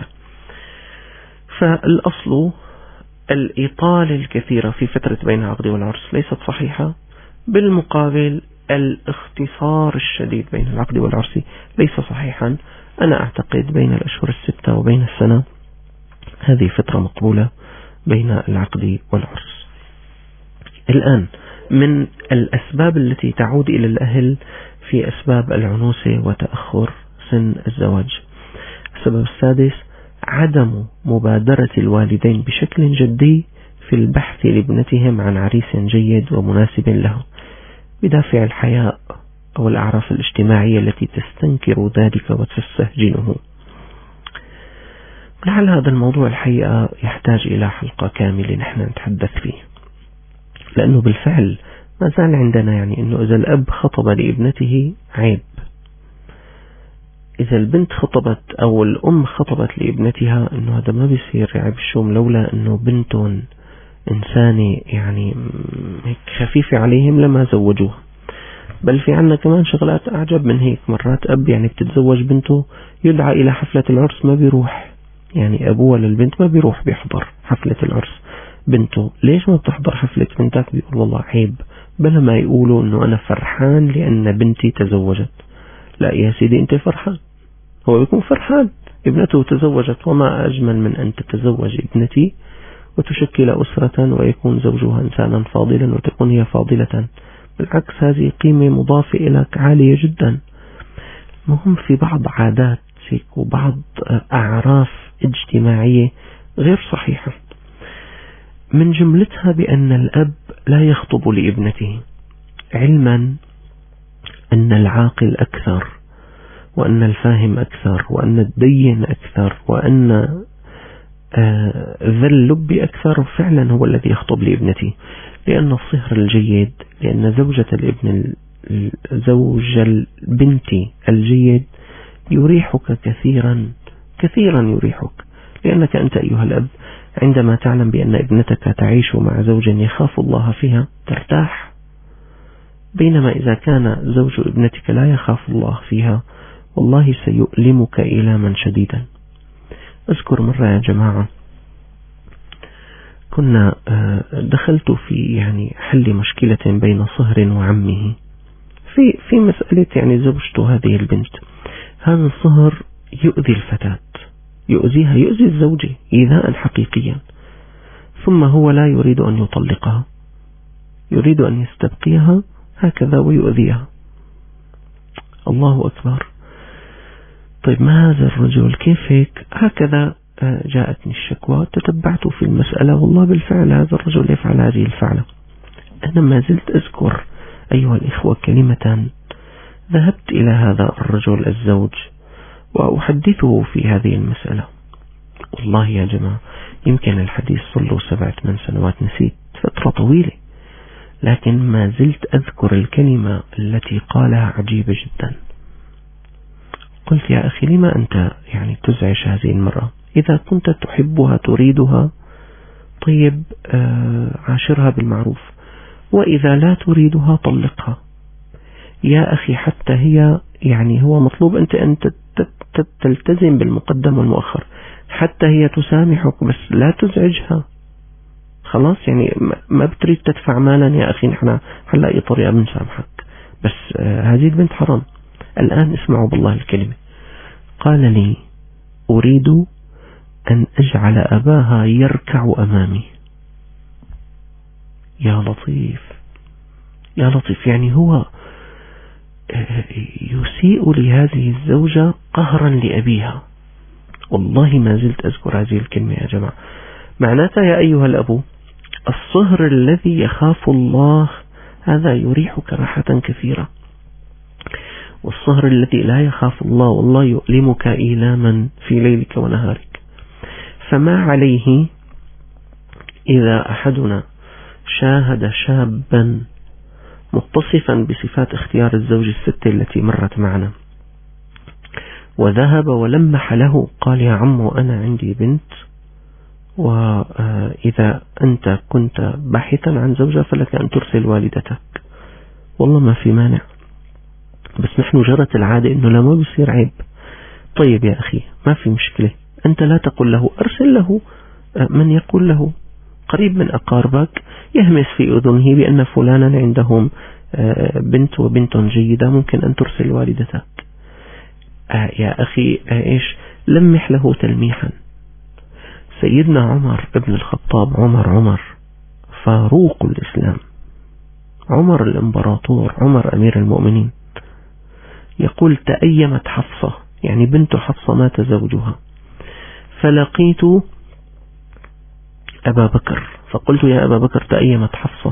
فالأصل الإطالة الكثيرة في فترة بين العقد والعرس ليست صحيحة، بالمقابل الاختصار الشديد بين العقد والعرس ليس صحيحا. أنا أعتقد بين الأشهر 6 وبين السنة هذه فترة مقبولة بين العقد والعرس. الآن من الأسباب التي تعود إلى الأهل في أسباب العنوسة وتأخر سن الزواج. السبب السادس عدم مبادرة الوالدين بشكل جدي في البحث لابنتهم عن عريس جيد ومناسب له، بدافع الحياء أو الأعراف الاجتماعية التي تستنكر ذلك وتستهجنه. لعل هذا الموضوع الحقيقة يحتاج إلى حلقة كاملة نحن نتحدث فيه، لأنه بالفعل ما زال عندنا يعني أنه إذا الأب خطب لابنته عيب، إذا البنت خطبت أو الأم خطبت لابنتها أنه هذا ما بيصير عيب الشوم، لولا أنه بنتهم إنسانة يعني خفيفة عليهم لما زوجوها. بل في عنا كمان شغلات أعجب من هيك، مرات أب يعني بتتزوج بنته يدعى إلى حفلة العرس ما بيروح، يعني أبوه للبنت ما بيروح بيحضر حفلة العرس بنته. ليش ما بتحضر حفلة بنتك؟ بيقول والله عيب، بلا ما يقولوا أنه أنا فرحان لأن بنتي تزوجت. لا يا سيدي أنت فرحان، هو بيكون فرحان ابنته تزوجت، وما أجمل من أن تتزوج ابنتي وتشكل أسرة ويكون زوجها إنسانا فاضلا وتكون هي فاضلة. بالعكس هذه قيمة مضافة إليك عالية جدا. مهم في بعض عادات وبعض أعراف اجتماعية غير صحيحة، من جملتها بأن الأب لا يخطب لابنته علما أن العاقل أكثر وأن الفاهم أكثر وأن الدين أكثر وأن ذا اللب أكثر فعلا هو الذي يخطب لابنته، لأن الصهر الجيد، لأن زوجة الابن زوج البنت الجيد يريحك كثيرا كثيرا يريحك، لأنك أنت أيها الأب عندما تعلم بأن ابنتك تعيش مع زوج يخاف الله فيها ترتاح، بينما إذا كان زوج ابنتك لا يخاف الله فيها والله سيؤلمك إيلاما شديدا. أذكر مرة يا جماعة كنا دخلت في يعني حل مشكلة بين صهر وعمه في مسألة يعني زوجته هذه البنت. هذا الصهر يؤذي الفتاة، يؤذيها، يؤذي الزوجة إيذاء حقيقيا، ثم هو لا يريد أن يطلقها، يريد أن يستبقيها هكذا ويؤذيها. الله أكبر. طيب ما هذا الرجل كيف هيك؟ هكذا جاءتني الشكوى، تتبعت في المسألة، والله بالفعل هذا الرجل يفعل هذه الفعلة. أنا ما زلت أذكر أيها الإخوة كلمة، ذهبت إلى هذا الرجل الزوج وأحدثه في هذه المسألة. والله يا جماعة يمكن الحديث صلوا 7-8 سنوات، نسيت فترة طويلة، لكن ما زلت أذكر الكلمة التي قالها عجيبة جدا. قلت يا أخي لما أنت يعني تزعج هذه المرأة؟ إذا كنت تحبها تريدها طيب عاشرها بالمعروف، وإذا لا تريدها طلقها. يا أخي حتى هي يعني هو مطلوب أنت تلتزم بالمقدم والمؤخر، حتى هي تسامحك بس لا تزعجها. خلاص يعني ما بتريد تدفع مالا يا أخي نحن هنلاقي طريقة بنسامحك، بس هذه البنت حرام. الآن اسمعوا بالله الكلمة، قال لي أريد أن أجعل أباها يركع أمامي. يا لطيف يا لطيف، يعني هو يسيء لهذه الزوجة قهرا لأبيها. والله ما زلت أذكر هذه الكلمة يا جماعة. معناتها يا أيها الأبو، الصهر الذي يخاف الله هذا يريحك راحة كثيرة، والصهر الذي لا يخاف الله والله يؤلمك إيلاما في ليلك ونهارك. فما عليه إذا أحدنا شاهد شابا متصفا بصفات اختيار الزوج الستة التي مرت معنا، وذهب ولمح له قال يا عمو أنا عندي بنت، وإذا أنت كنت باحثا عن زوجة فلك أن ترسل والدتك، والله ما في مانع، بس نحن جرت العادة إنه لما بيصير عيب. طيب يا أخي ما في مشكلة، أنت لا تقول له، أرسل له من يقول له قريب من أقاربك يهمس في أذنه بأن فلانا عندهم بنت وبنت جيدة، ممكن أن ترسل والدتك. يا أخي إيش، لمح له تلميحا. سيدنا عمر ابن الخطاب، عمر فاروق الإسلام، عمر الإمبراطور، عمر أمير المؤمنين، يقول تأيمت حفصة، يعني بنت حفصة مات زوجها، فلقيت أبا بكر فقلت يا أبا بكر تأيمت حفصة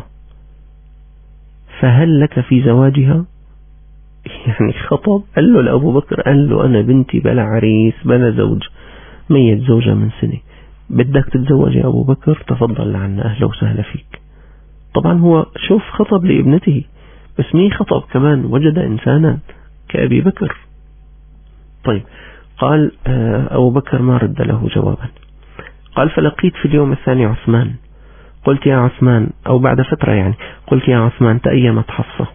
فهل لك في زواجها؟ يعني خطب، قال له لأبو بكر، قال له أنا بنتي بلا عريس بلا زوج، ميت زوجها من سنة، بدك تتزوج يا أبو بكر؟ تفضل لعنا، أهلا وسهلا فيك. طبعا هو شوف خطب لابنته، بس مين خطب كمان؟ وجد إنسانا كأبي بكر. طيب قال أبو بكر ما رد له جوابا. قال فلقيت في اليوم الثاني عثمان، قلت يا عثمان، أو بعد فترة يعني، قلت يا عثمان تأيمت حفصة،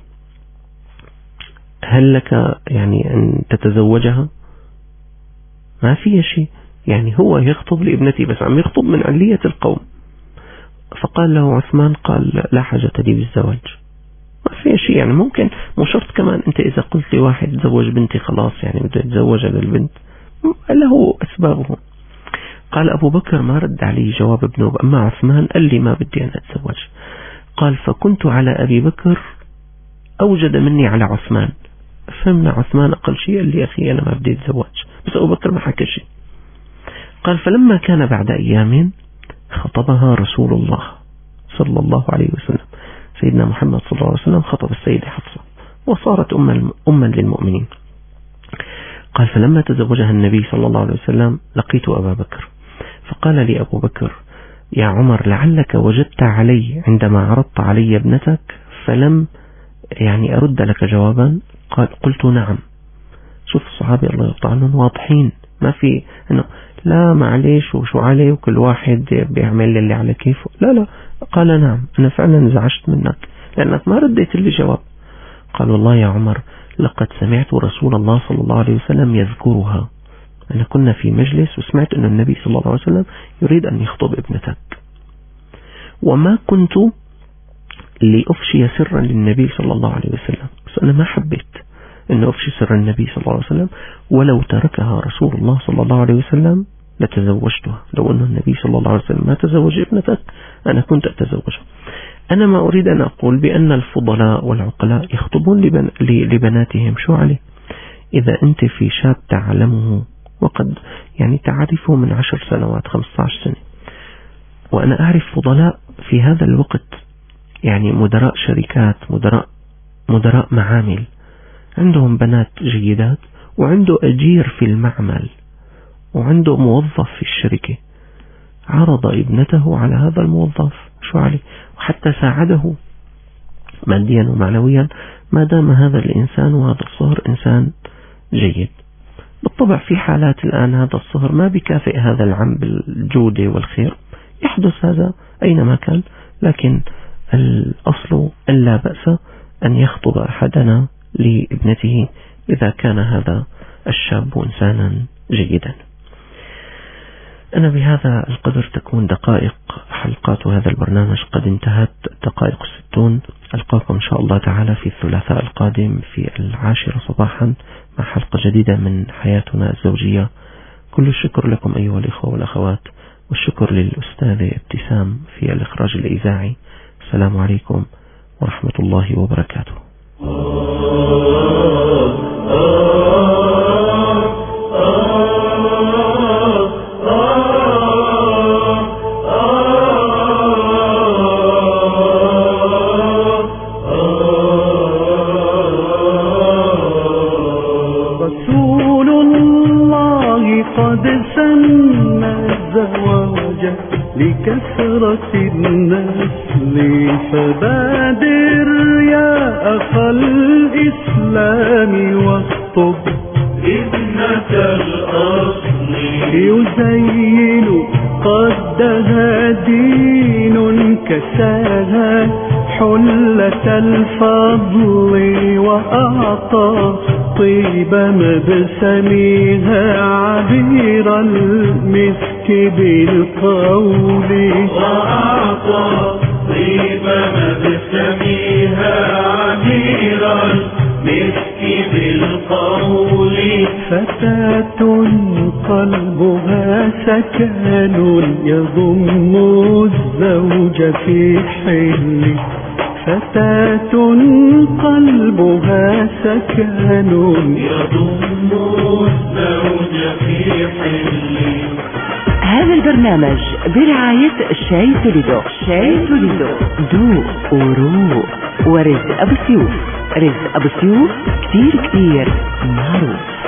هل لك يعني أن تتزوجها؟ ما في شيء، يعني هو يخطب لابنتي بس عم يخطب من علية القوم. فقال له عثمان، قال لا حاجة لي بالزواج، ما في شيء، يعني ممكن مو شرط كمان أنت إذا قلت لي واحد تزوج بنتي خلاص يعني بده يتزوج للبنت، له أسبابه. قال أبو بكر ما رد عليه جواب ابنه، أما عثمان قال لي ما بدي أن أتزوج. قال فكنت على أبي بكر أوجد مني على عثمان، فهمنا عثمان أقل شيء قال لي أخي أنا ما بدي أتزوج، بس أبو بكر ما حكى شيء. قال فلما كان بعد أيام خطبها رسول الله صلى الله عليه وسلم، سيدنا محمد صلى الله عليه وسلم خطب السيدة حفصة وصارت أما للمؤمنين. قال فلما تزوجها النبي صلى الله عليه وسلم لقيت أبا بكر فقال لي أبو بكر يا عمر لعلك وجدت علي عندما عرضت علي ابنتك فلم يعني أرد لك جوابا. قلت نعم. شوف الصحابة الله يرضى عنهم واضحين، ما في إنه لا معليش وشو عليه وكل واحد بيعمل اللي على كيفه، لا قال نعم أنا فعلا انزعجت منك لأنك ما رديت لي جواب. قال والله يا عمر لقد سمعت رسول الله صلى الله عليه وسلم يذكرها. أنا كنا في مجلس وسمعت أن النبي صلى الله عليه وسلم يريد أن يخطب ابنتك، وما كنت لأفشي سرا للنبي صلى الله عليه وسلم، بس أنا ما حبيت أن أفشي سر النبي صلى الله عليه وسلم، ولو تركها رسول الله صلى الله عليه وسلم لتزوجتها. لو أن النبي صلى الله عليه وسلم ما تزوج ابنتك أنا كنت أتزوجها. أنا ما أريد أن أقول بأن الفضلاء والعقلاء يخطبون لبناتهم، شو عليه؟ إذا أنت في شاب تعلمه وقد يعني تعرفه من 10 سنوات 15 سنة، وأنا أعرف فضلاء في هذا الوقت، يعني مدراء شركات، مدراء معامل، عندهم بنات جيدات، وعنده أجير في المعمل، وعنده موظف في الشركة، عرض ابنته على هذا الموظف، شو عليه؟ وحتى ساعده ماديا ومعنويا، ما دام هذا الإنسان وهذا الصهر إنسان جيد. بالطبع في حالات الآن هذا الصهر ما بيكافئ هذا العم بالجودة والخير، يحدث هذا أينما كان، لكن الأصل أن لا بأس أن يخطب أحدنا لابنته إذا كان هذا الشاب إنسانا جيدا. أنا بهذا القدر تكون دقائق حلقات هذا البرنامج قد انتهت، دقائق 60. ألقاكم إن شاء الله تعالى في الثلاثاء القادم في 10 صباحا مع حلقة جديدة من حياتنا الزوجية. كل الشكر لكم أيها الإخوة والأخوات، والشكر للأستاذة ابتسام في الإخراج الإذاعي. السلام عليكم ورحمة الله وبركاته. رسول الله قد سن الزواج لكثرة النسل، فبادر يا أخا الإسلام واخطب ابنة الأصل، يزين قدها دين كساها حلة الفضل، وأعطى طيب مبسمها عبير المسك بالقول، وأعطى طيب مبسمها عبير المسك بالقول. فتاة قلبها سكن يضم الزوج في حل، فتاة قلبها سكن يضم الزوج في حل. هذا البرنامج برعاية شاي توليدو. شاي توليدو ذوق وروق، ورزق أبو سيوف. رزق أبو سيوف كتير معروف.